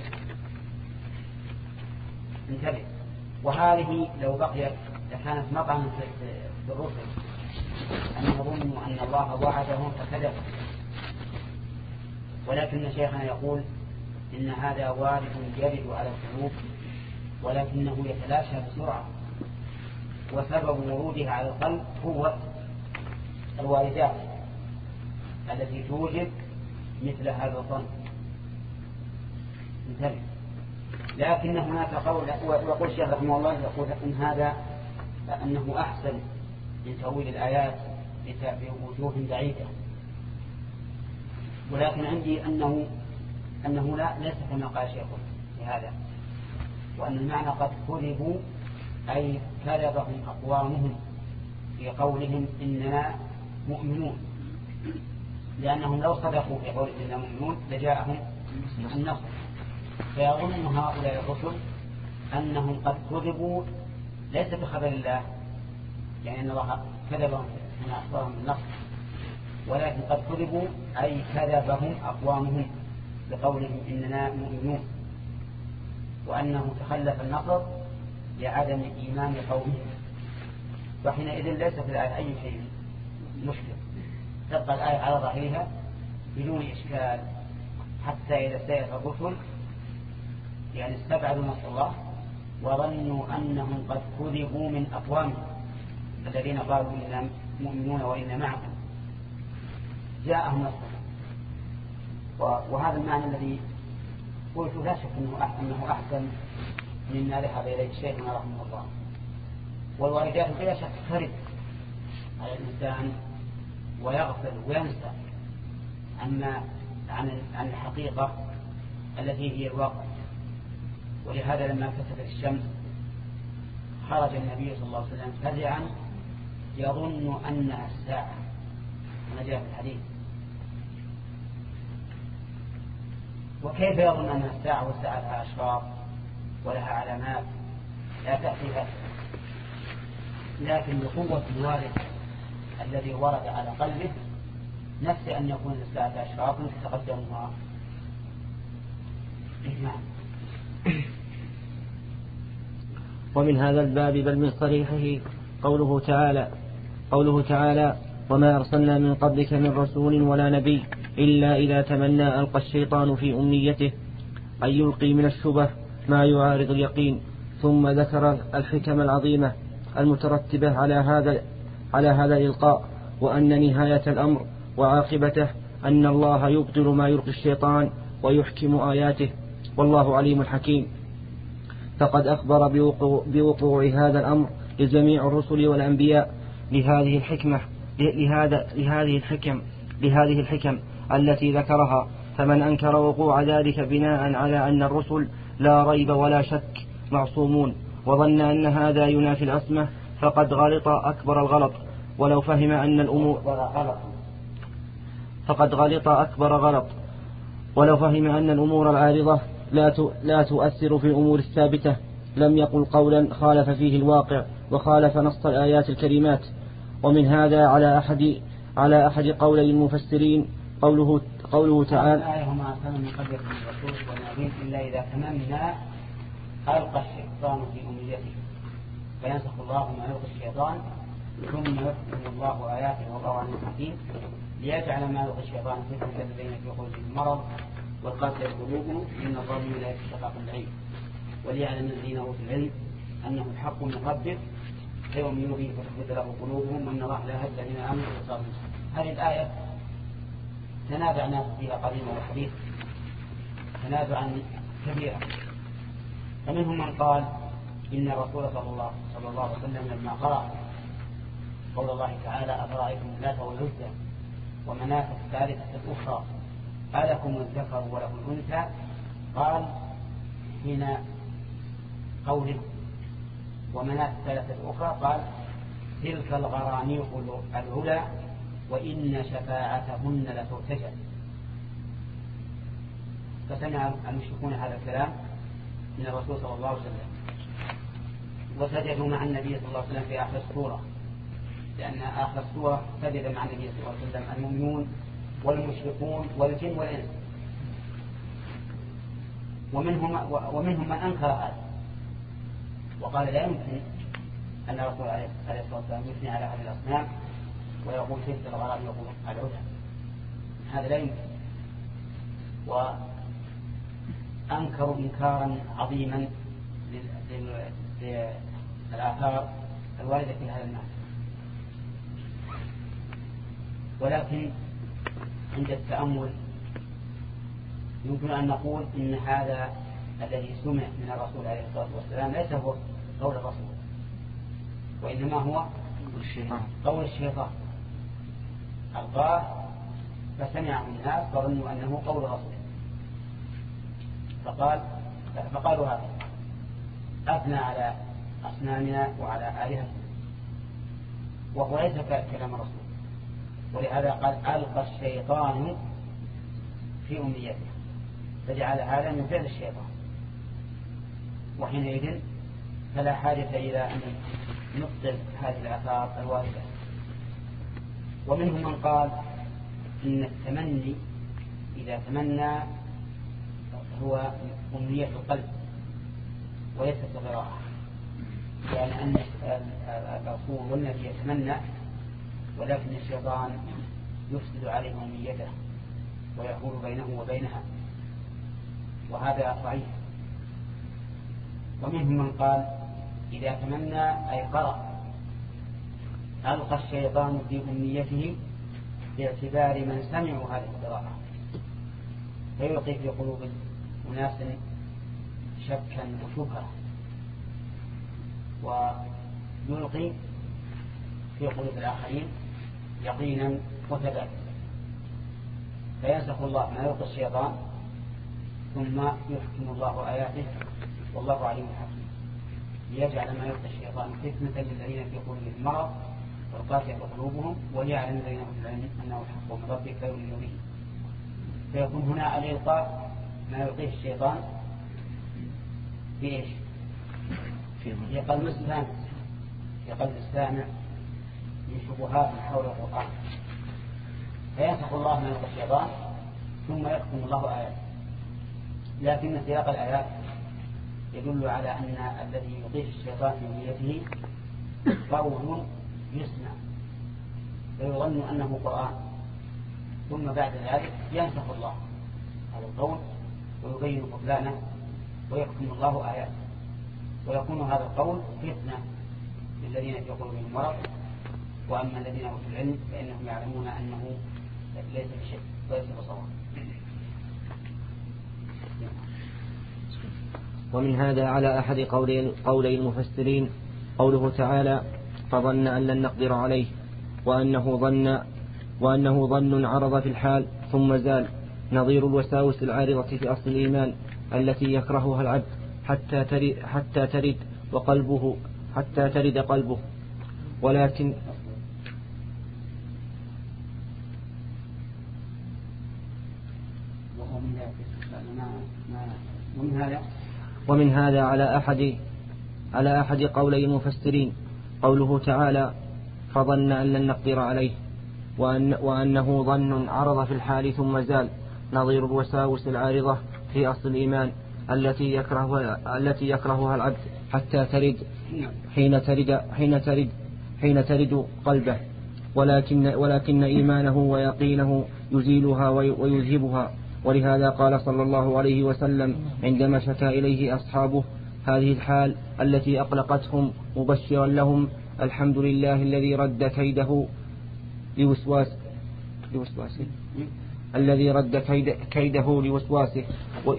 انتبه. وهذه لو بقيت لكانت مطعما في الرسل أن يظنوا أن الله وعدهم فكذب، ولكن شيخنا يقول إن هذا وارد يرد على القلوب ولكنه يتلاشى بسرعة، وسبب وروده على القلب هو الواردات التي توجد مثل هذا الظن. انتبه. لكن هناك قول ويقول الشيخ رحمه الله يقول إن هذا أنه أحسن من تأويل الآيات بوجوه بعيدة، ولكن عندي أنه أنه لا ليس كما قال شيخ في هذا، وأن المعنى قد كذبوا أي كذبهم أقوامهم في قولهم إننا مؤمنون، لأنهم لو صدقوا في قولهم إننا مؤمنون لجاءهم النصر. فيظن هؤلاء الرسل أنهم قد كذبوا ليس بخبر الله، يعني أن الله كذبهم من أخبارهم بالنصر، ولكن قد كذبوا أي كذبهم أقوامهم بقولهم إننا مؤمنون، وأنه تخلف النصر لعدم إيمان قومهم. وحينئذ ليس في الآية أي شيء مشكل، تبقى الآية على ظاهرها بدون إشكال حتى إذا استيأس الرسل يعني استبعدوا نصر الله وظنوا أنهم قد كذبوا من أقوامهم الذين قالوا إننا مؤمنون وإنا معكم جاءهم نصر. وهذا المعنى الذي قلت لا شك أنه أحسن مما ذهب إليه شيخنا رحمه الله. والواردات بلا شك ترد على الإنسان ويغفل وينسى أما عن الحقيقة التي هي الواقع. ولهذا لما كسفت الشمس خرج النبي صلى الله عليه وسلم فزعا يظن أنها الساعة كما جاء في الحديث. وكيف يظن أنها الساعة والساعة لها أشراط ولها علامات لا تأتيها، لكن بقوة الوارد الذي ورد على قلبه نفس أن يكون للساعة أشراط تتقدمها. نعم. ومن هذا الباب بل من صريحه قوله تعالى قوله تعالى وما أرسلنا من قبلك من رسول ولا نبي إلا إذا تمنى ألقى الشيطان في أمنيته أن يلقي من الشبه ما يعارض اليقين. ثم ذكر الحكم العظيمة المترتبة على هذا على هذا الإلقاء، وأن نهاية الأمر وعاقبته أن الله يبطل ما يلقي الشيطان ويحكم آياته، والله عليم حكيم. فقد أخبر بوقوع, بوقوع هذا الأمر لجميع الرسل والأنبياء لهذه الحكمة لهذا لهذه الحكم لهذه الحكم التي ذكرها. فمن أنكر وقوع ذلك بناء على أن الرسل لا ريب ولا شك معصومون وظن أن هذا ينافي العصمة فقد غلط أكبر الغلط. ولو فهم أن الأمور فقد غلط أكبر غلط ولو فهم أن الأمور العارضة لا لا تؤثر في الأمور الثابتة لم يقل قولا خالف فيه الواقع وخالف نص الآيات الكريمات. ومن هذا على أحد على أحد قولي المفسرين قوله قوله تعالى: الآية وما أرسلنا من قبلك من رسول ونبي إلا إذا تمنى ألقى الشيطان في أمنيته فينسخ الله ما يلقي الشيطان ثم يحكم الله آياته والله عليم حكيم ليجعل ما يلقي الشيطان فتنة الذين في قلوبهم مرض والقاسية قلوبهم إن الظالمين لا يشتقاق العلم وليعلم الذين أوتوا العلم أنه الحق من ربك فيؤمنوا به فتثبت له قلوبهم وأن الله لا يهدي الذين آمنوا وصاروا. هذه الآية تنازع الناس فيها قديما وحديث تنازعا كبيرا، فمنهم من قال إن الرسول صلى الله صلى الله عليه وسلم لما قرأ قول الله تعالى: أفرأيتم اللات والعزى ومناة الثالثة الأخرى ألكم الذكر وله الأنثى، قال حين قوله ومناة الثالثة الأخرى قال: تلك الغرانيق العلا وإن شفاعتهن لترتجى. فسمع المشركون هذا الكلام من الرسول صلى الله عليه وسلم وسجدوا مع النبي صلى الله عليه وسلم في آخر السورة، لأن آخر السورة سجد مع النبي صلى الله عليه وسلم المؤمنون والمشركون والجن والإنس. ومنهم ومنهم من أنكر هذا وقال لا يمكن أن الرسول عليه الصلاة والسلام يثني على هذه الأصنام ويقول تلك الغرائب يقول العلا، هذا لا يمكن. وأنكروا إنكارا عظيما للآثار الواردة في هذا المعنى. ولكن عند التأمل يمكن أن نقول إن هذا الذي سمع من الرسول عليه الصلاة والسلام ليس هو قول الرسول وإنما هو قول الشيطان ألقاه فسمعه الناس فظنوا أنه قول الرسول فقال فقالوا هذا أثنى على أصنامنا وعلى آلهتنا وهو ليس كلام الرسول. ولهذا قال ألقى الشيطان في أمنيته فجعل هذا من فعل الشيطان، وحينئذ فلا حاجة إلى أن نبطل هذه الآثار الواردة. ومنهم من قال إن التمني إذا تمنى هو أمنية القلب وليست القراءة، يعني أن الرسول والنبي يتمنى ولكن الشيطان يفسد عليه أمنيته ويحول بينه وبينها، وهذا ضعيف. ومنهم من قال إذا تمنى أي قرأ ألقى الشيطان في أمنيته باعتبار من سمعوا هذه القراءة فيلقي في قلوب أناس شكا وشبهة ويلقي في قلوب الآخرين يقينا وثباتا، فينسخ الله ما يلقي الشيطان ثم يحكم الله آياته والله عليم حكيم ليجعل ما يلقي الشيطان فتنة للذين في قلوبهم مرض والقاسية قلوبهم وليعلم الذين اوتوا العلم انه الحق من ربك فيؤمنوا به. فيكون هنا الإلقاء ما يلقيه الشيطان في ايش؟ في قلب السامع في قلب السامع من شبهات حول القرآن، فينسخ الله ما يلقي الشيطان ثم يحكم الله آياته. لكن سياق الآيات يدل على أن الذي يلقيه الشيطان في نيته قول يسمع فيظن أنه قرآن، ثم بعد ذلك ينسخ الله هذا القول ويبين بطلانه ويحكم الله آيات، ويكون هذا القول فتنة للذين في قلوبهم مرض، وأما الذين أوتوا العلم فإنهم يعلمون أنه ليس بشيء وليس بصواب. ومن هذا على أحد قولي, قولي المفسرين قوله تعالى فظن أن لن نقدر عليه، وأنه ظن وأنه ظن عرض في الحال ثم زال، نظير الوساوس العارضة في أصل الإيمان التي يكرهها العبد حتى ترد, حتى ترد وقلبه حتى ترد قلبه. ولكن ومن هذا على أحد على أحد قولي المفسرين قوله تعالى فظن أن لن نقدر عليه، وأن وأنه ظن عرض في الحال ثم زال، نظير الوساوس العارضة في أصل الإيمان التي يكرهها التي يكرهها العبد حتى ترد حين ترد حين ترد حين ترد قلبه. ولكن ولكن إيمانه ويقينه يزيلها ويذهبها. ولهذا قال صلى الله عليه وسلم عندما شكا إليه أصحابه هذه الحال التي أقلقتهم مبشرا لهم الحمد لله الذي رد كيده لوسواس لوسواسه الذي رد كيد كيده لوسواسه و...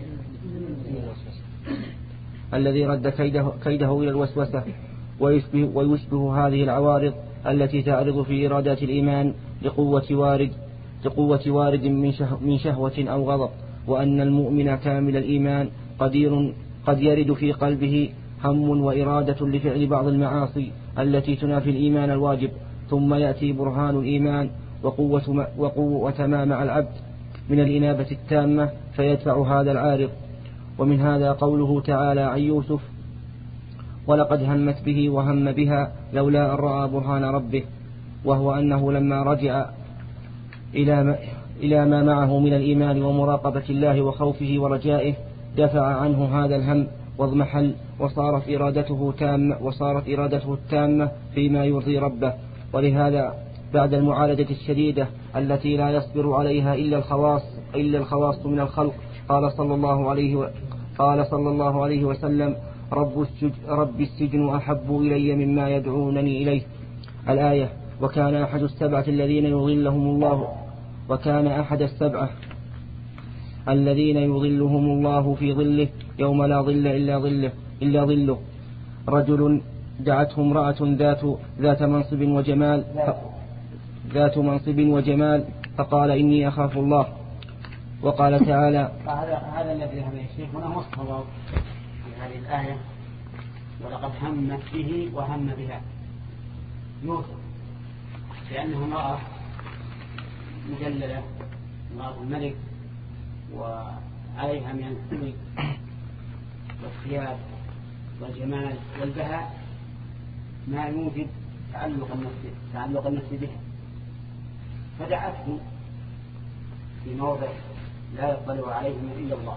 الذي رد كيده, كيده إلى الوسوسة، ويشبه, ويشبه هذه العوارض التي تعرض في إرادات الإيمان لقوة وارد لقوة وارد من, شه من شهوة أو غضب، وأن المؤمن كامل الإيمان قدير قد يرد في قلبه هم وإرادة لفعل بعض المعاصي التي تنافي الإيمان الواجب، ثم يأتي برهان الإيمان وقوة, وقوة ما مع العبد من الإنابة التامة فيدفع هذا العارض. ومن هذا قوله تعالى عن يوسف ولقد همت به وهم بها لولا أن رأى برهان ربه، وهو أنه لما رجع إلى ما, إلى ما معه من الإيمان ومراقبة الله وخوفه ورجائه دفع عنه هذا الهم واضمحل، وصارت إرادته تامة وصارت إرادته التامة فيما يرضي ربه. ولهذا بعد المعالجة الشديدة التي لا يصبر عليها إلا الخواص إلا الخواص من الخلق قال صلى الله عليه و... قال صلى الله عليه وسلم رب السجن, رب السجن أحب إلي مما يدعونني إليه الآية. وكان أحد السبعة الذين يظلهم الله وكان أحد السبعة الذين يظلهم الله في ظله يوم لا ظل إلا ظله إلا ظله رجل دعته امرأة ذات ذات منصب وجمال ذات منصب وجمال فقال إني أخاف الله. وقال تعالى هذا هذا الذي ذهب الشيخ هنا مصطلح في هذه الآية ولقد همت به وهم بها يوسف، لأنه امرأة مجللة امرأة الملك وعليها من الحلم والثياب والجمال والبهاء ما يوجد تعلق النفس تعلق النفس بها، فدعته في موضع لا يطلع عليه إلا الله،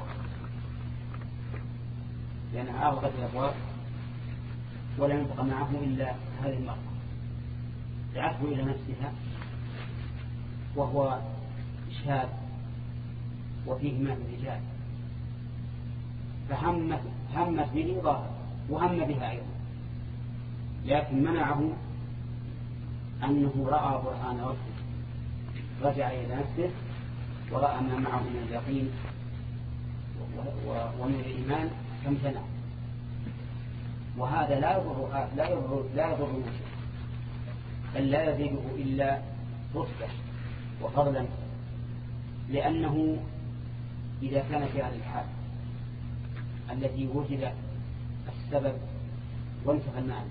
لأنها أغلقت الأبواب ولم يبق معه إلا هذه المرأة، دعته إلى نفسها وهو شاب وفيه ما في الرجال، فهمت همت به ظاهر وهم بها أيضا، لكن منعه أنه رأى برهان ربه، رجع إلى نفسه ورأى ما معه من اليقين ومن الإيمان فامتنع. وهذا لا يضر لا يضر لا يضر المشرك، بل لا يزيده إلا رتبة وفضلا، لأنه إذا كان في هذه الحال التي وجد السبب وانتهى المعنى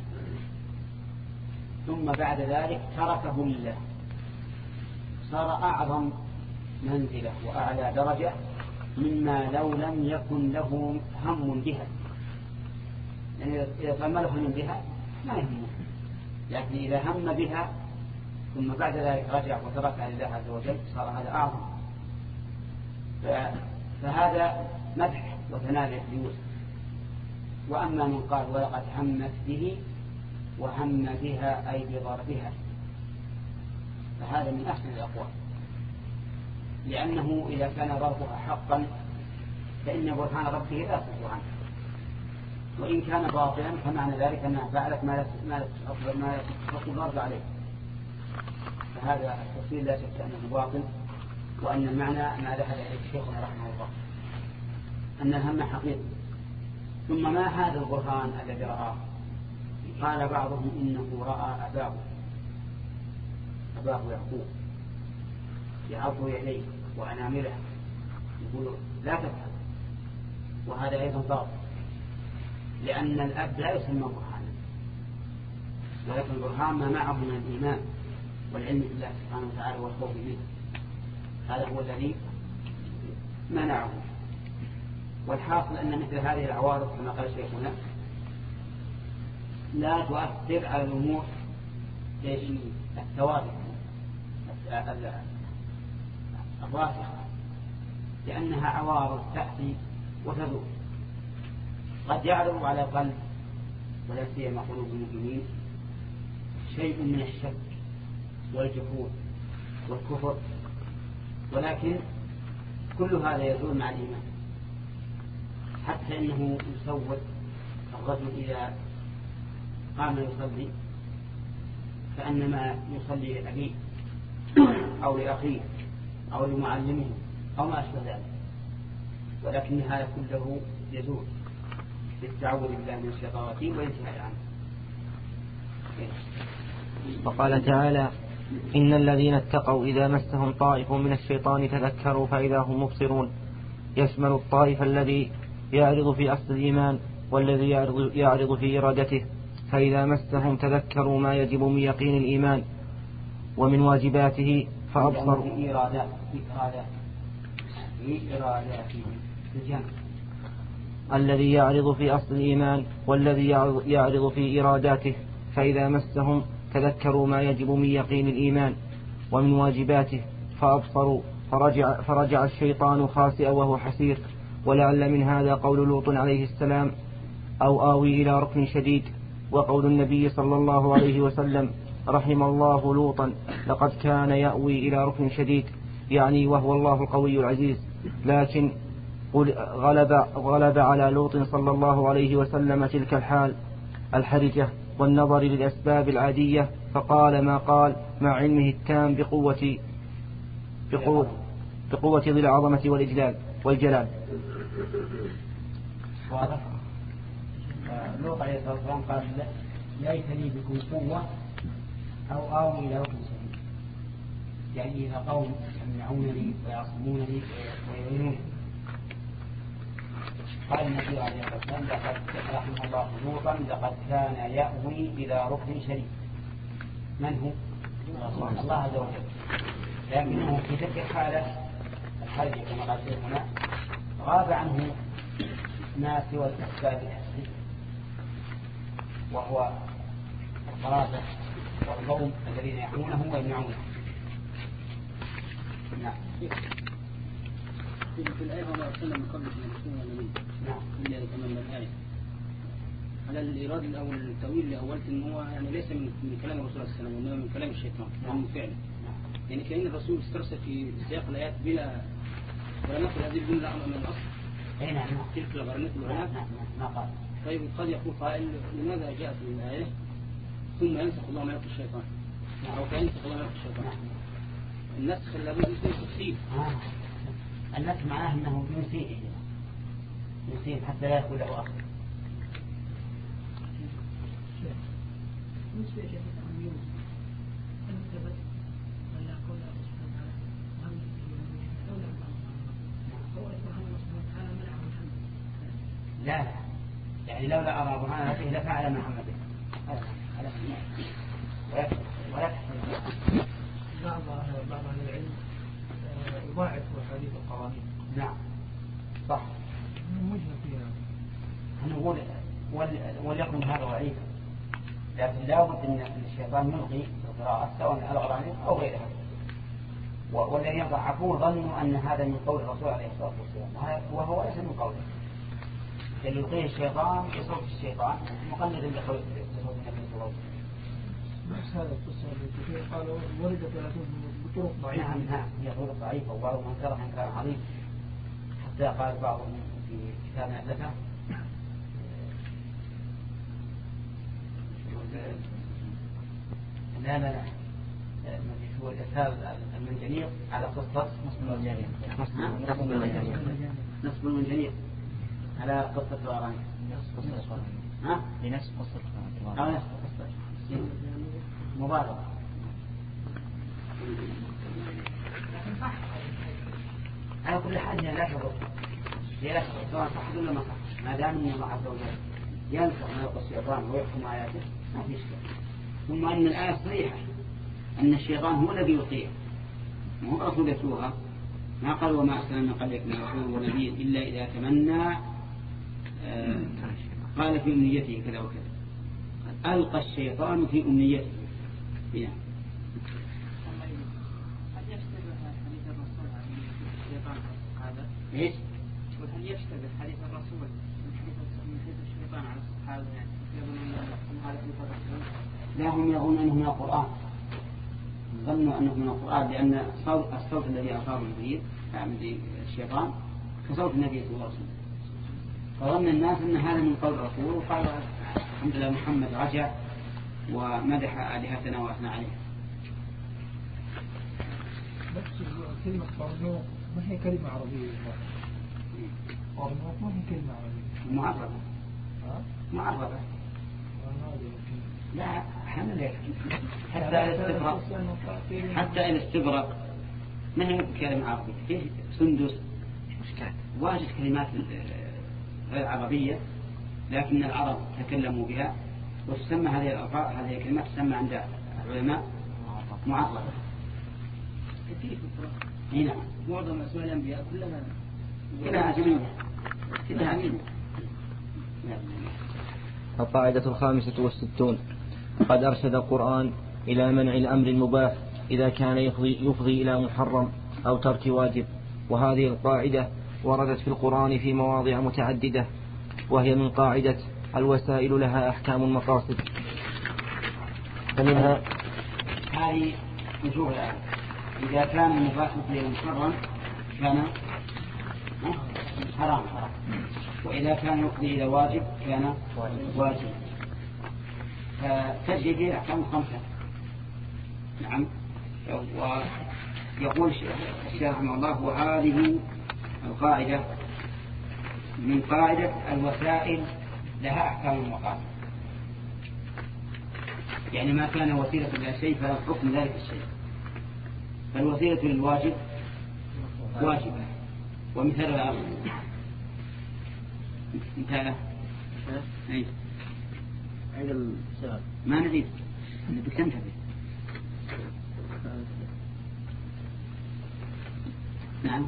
ثم بعد ذلك تركه لله صار أعظم منزلة وأعلى درجة مما لو لم يكن له هم بها، يعني إذا كان له هم بها ما يهمه، لكن إذا هم بها ثم بعد ذلك رجع وتركها لله عز وجل صار هذا أعظم. فهذا مدح وثناء ليوسف. وأما من قال ولقد همت به وهم بها أي بضربها فهذا من أحسن الأقوال، لأنه إذا كان ضربها حقا فإن برهان ربه لا يصح عنه، وإن كان باطلا فمعنى ذلك أنها فعلت ما لا تستحق الضرب عليه. فهذا التفصيل لا شك أنه باطل، وأن المعنى ما ذهب إليه شيخنا رحمه الله أن الهم حقيقي. ثم ما هذا البرهان الذي رآه؟ قال بعضهم إنه رأى أباه أباه يعقوب يعض يديه وأنامله، يقول لا تفعل، وهذا أيضا باطل، لأن الأب لا يسمى برهانا، ولكن البرهان ما معه من الإيمان والعلم بالله سبحانه وتعالى والخوف منه، هذا هو الذي منعه. والحاصل أن مثل هذه العوارض كما قال شيخنا لا تؤثر على الأمور الثوابت الراسخة، لأنها عوارض تأتي وتزول. قد يعرض على قلب ولا سيما قلوب المؤمنين شيء من الشك والجحود والكفر، ولكن كل هذا يزول مع الإيمان، حتى إنه يسود الرجل إذا قام يصلي كأنما يصلي لأبيه أو لأخيه أو لمعلمه أو ما أشبه ذلك، ولكن هذا كله يزول بالتعوذ بالله من الشيطان الرجيم والانتهاء عنه. وقال تعالى: إن الذين اتقوا إذا مسهم طائف من الشيطان تذكروا فإذا هم مبصرون، يشمل الطائف الذي يعرض في أصل الإيمان والذي يعرض, يعرض في إرادته، فإذا مسهم تذكروا ما يجب من يقين الإيمان ومن واجباته فأبصروا. في إرادة في إرادة في إرادة في الذي يعرض في أصل الإيمان والذي يعرض في إراداته، فإذا مسهم تذكروا ما يجب من يقين الإيمان ومن واجباته فأبصروا، فرجع, فرجع الشيطان خاسئا وهو حسير. ولعل من هذا قول لوط عليه السلام: أو آوي إلى ركن شديد، وقول النبي صلى الله عليه وسلم: رحم الله لوطا لقد كان يأوي إلى ركن شديد، يعني وهو الله القوي العزيز. لكن غلب, غلب على لوط صلى الله عليه وسلم تلك الحال الحرجة والنظر للأسباب العادية، فقال ما قال مع علمه التام بقوة بقوة, بقوة ذي العظمة والإجلال والجلال. لوط عليه الصلاة والسلام قال: ليس لي بكم قوة أو آوي إلى ركن شديد، يعني إذا قوم يمنعونني ويعصمونني ويعينوني. قال النبي عليه الصلاة والسلام: لقد رحم الله لوطا لقد كان يأوي إلى ركن شديد. من هو؟ الله عز وجل. لكنه في تلك الحالة الحرجة كما قال هنا غاب عنه ما سوى الأسباب الحسية، وهو الخرافة والقوم الذين يحمونه ويمنعونه. نعم. في الآية ما أرسلنا من قبل من رسول ونبي. نعم. إلا يتمنى الآية. على الإيراد الأول التأويل اللي أولت إن هو يعني ليس من من كلام الرسول صلى الله عليه وسلم وإنما من كلام الشيطان، نعم. من فعله. نعم. يعني كأن الرسول استرسل في سياق الآيات بلا ولا نقل هذه الجملة من الأصل. أي نعم. تلك الغرنات العلماء. نعم. ما قال. طيب قد يقول قائل: لماذا جاءت الآية ثم ينسخ الله ما يلقي الشيطان؟ نعم. أو فينسخ الله ما يلقي الشيطان. نعم. النسخ لابد يصير تفسير. آه. النسخ معناه أنه ينسيه ينسيه حتى لا يكون له أصل. بالنسبة إلى التأمين هل ثبت ولا قول الله سبحانه وتعالى هم قول الله هو سبحانه وتعالى منعه الحمد؟ لا لا، يعني لولا أرى برهان هذه لفعل محمد ولا تحصل. بعض بعض أهل العلم يضاعف حديث القوانين. نعم صح. وجه فيها نقول وليكن هذا وعيدا، لكن لا بد ان الشيطان يلغي القراءة سواء الأغراني أو غيرها. والذين يضعفون ظنوا أن هذا من قول الرسول عليه الصلاة والسلام، وهو ليس من قوله، يلغيه الشيطان بصوت الشيطان مقلد لصوت النبي صلى الله عليه وسلم. نفس هذا القصة التي قالوا وردت بطرق ضعيفة. نعم نعم هي طرق ضعيفة وبعضهم أنكرها إنكار عظيم حتى قال بعضهم في كتاب ألفه لا لا لا هو الإرسال المنجنيق على قصة نصب المنجنيق نصب المنجنيق على قصة الغراني ها؟ لنفس قصة الغراني نفس قصة مبالغة على كل حال هي لا تضر هي لا تضر سواء صح ولا ما صح ما دام أن الله عز وجل ينسخ ما يلقى الشيطان ويحكم آياته ما في إشكال. ثم أن الآية صريحة أن الشيطان هو الذي يطيع ما هو رسول يتلوها ما قال وما أرسلنا قبلك من رسول ونبي إلا إذا تمنى آه قال في أمنيته كذا وكذا ألقى الشيطان في أمنيته هنا. إيش؟ وهل يشتبه حديث الرسول من حديث الشيطان على الصحابة يعني يظنون هذا من الرسول؟ لا هم يظنون أنه من القرآن ظنوا أنه من القرآن لأن الصوت الذي أصاب جبريل يعني الشيطان كصوت النبي صلى الله عليه وسلم فظن الناس أن هذا من قول الرسول وقال الحمد لله محمد رجع ومدح آلهتنا وأثنى عليها. نفس كلمة قرنوق ما هي كلمة عربية؟ قرنوق ما هي كلمة عربية؟ معربة معربة لا حمل حتى الاستبرق حتى الاستبرق ما هي كلمة عربية فيه سندس واجد كلمات غير عربية لكن العرب تكلموا بها وتسمى هذه الألفاظ هذه الكلمات تسمى عند العلماء معربة كثير في القرآن. هنا معظم أسماء الأنبياء كلها كلها عجمية كلها عجمية. القاعدة الخامسة والستون قد أرشد القرآن إلى منع الأمر المباح إذا كان يفضي, يفضي إلى محرم أو ترك واجب وهذه القاعدة وردت في القرآن في مواضع متعددة وهي من قاعدة الوسائل لها أحكام المقاصد فمنها هذه نشوف الآن إذا كان المباح إلى محرم كان حرام وإذا كان يفضي إلى واجب كان واجب فتجري فيه أحكام خمسة. نعم ويقول الشيخ رحمه الله وهذه القاعدة من قاعدة الوسائل لها أحكام المقاصد يعني ما كان وسيلة إلى شيء فلا حكم ذلك الشيء فالوسيلة للواجب واجبة ومثال الآخر مثاله أي عند السؤال ما نريد بدك تنتبه نعم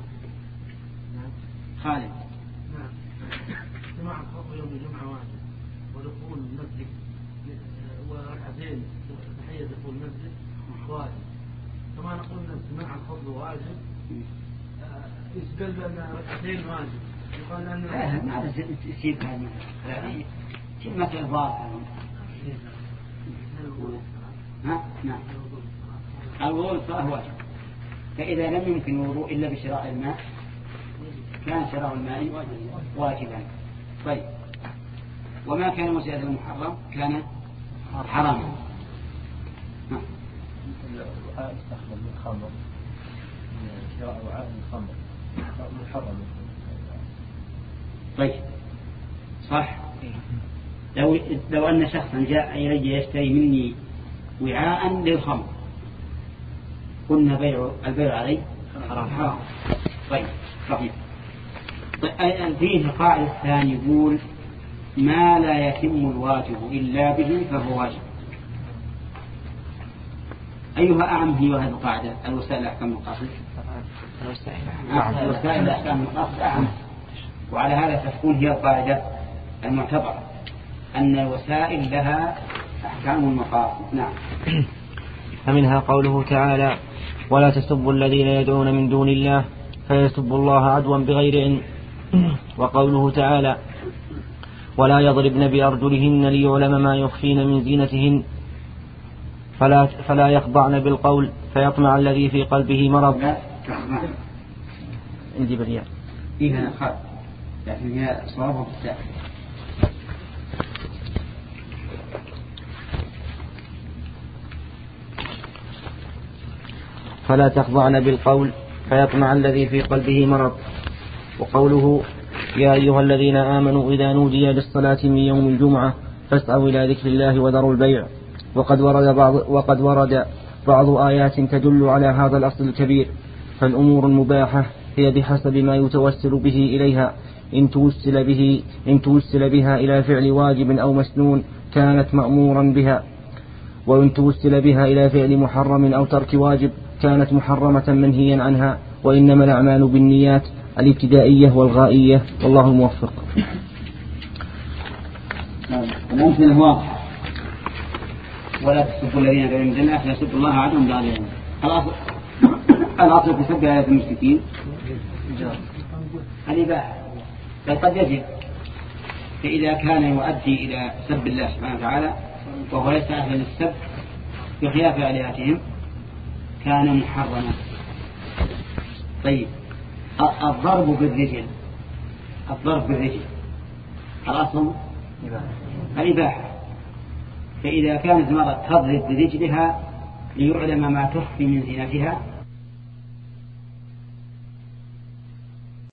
خالد نعم جماعة الخطبة يوم الجمعة واجب ودخول المسجد وركعتين تحية دخول المسجد واجب كما نقول أن سماع الخطبة واجب يسبل بأن ركعتين واجب يقال أن لا ما تسيب هذه لا تسيب مثل الظاهر ها نعم الوضوء الصلاة واجب فإذا لم يمكن الوضوء إلا بشراء الماء كان شراء الماء واجبا. طيب وما كان وسيلة المحرم كان حراما. وعاء يستخدم من خمر شراء وعاء من خمر محرم. طيب صح لو لو أن شخصا جاء إلي يشتري مني وعاء للخمر قلنا بيع البيع عليه حرام حرام. طيب صحيح. طيب فيه القاعدة الثاني يقول ما لا يتم الواجب إلا به فهو واجب. أيها أعم هي هذه القاعدة الوسائل أحكام المقاصد الوسائل أحكام المقاصد أعم وعلى هذا تكون هي القاعدة المعتبرة أن الوسائل لها أحكام المقاصد. نعم. فمنها قوله تعالى ولا تسبوا الذين يدعون من دون الله فيسبوا الله عدوا بغير علم وقوله تعالى ولا يضربن بأرجلهن ليعلم ما يخفين من زينتهن فلا, فلا يخضعن بالقول فيطمع الذي في قلبه مرض. نجيب الياء فيها خط لكن هي صوابها بالتاء. فلا تخضعن بالقول فيطمع الذي في قلبه مرض. وقوله يا أيها الذين آمنوا إذا نودي للصلاة من يوم الجمعة فاسعوا إلى ذكر الله وذروا البيع. وقد ورد بعض, وقد ورد بعض آيات تدل على هذا الأصل الكبير. فالأمور المباحة هي بحسب ما يتوسل به إليها. إن توسل, به إن توسل بها إلى فعل واجب أو مسنون كانت مأمورا بها، وإن توسل بها إلى فعل محرم أو ترك واجب كانت محرمة منهيا عنها. وإنما الأعمال بالنيات الابتدائية والغائية، والله الموفق. وممكن واضح ولا تسبوا الذين كانوا من الجنة فيسبوا الله عنهم ضالين. الأصل الأصل في سب آيات المشركين الإباحة، بل قد يجب. فإذا كان يؤدي إلى سب الله سبحانه وتعالى وهو ليس أهلا للسب بخلاف آلهتهم كان محرما. طيب الضرب بالرجل الضرب بالرجل الأصل الإباحة. فإذا كانت المرأة تضرب برجلها ليعلم ما تخفي من زينتها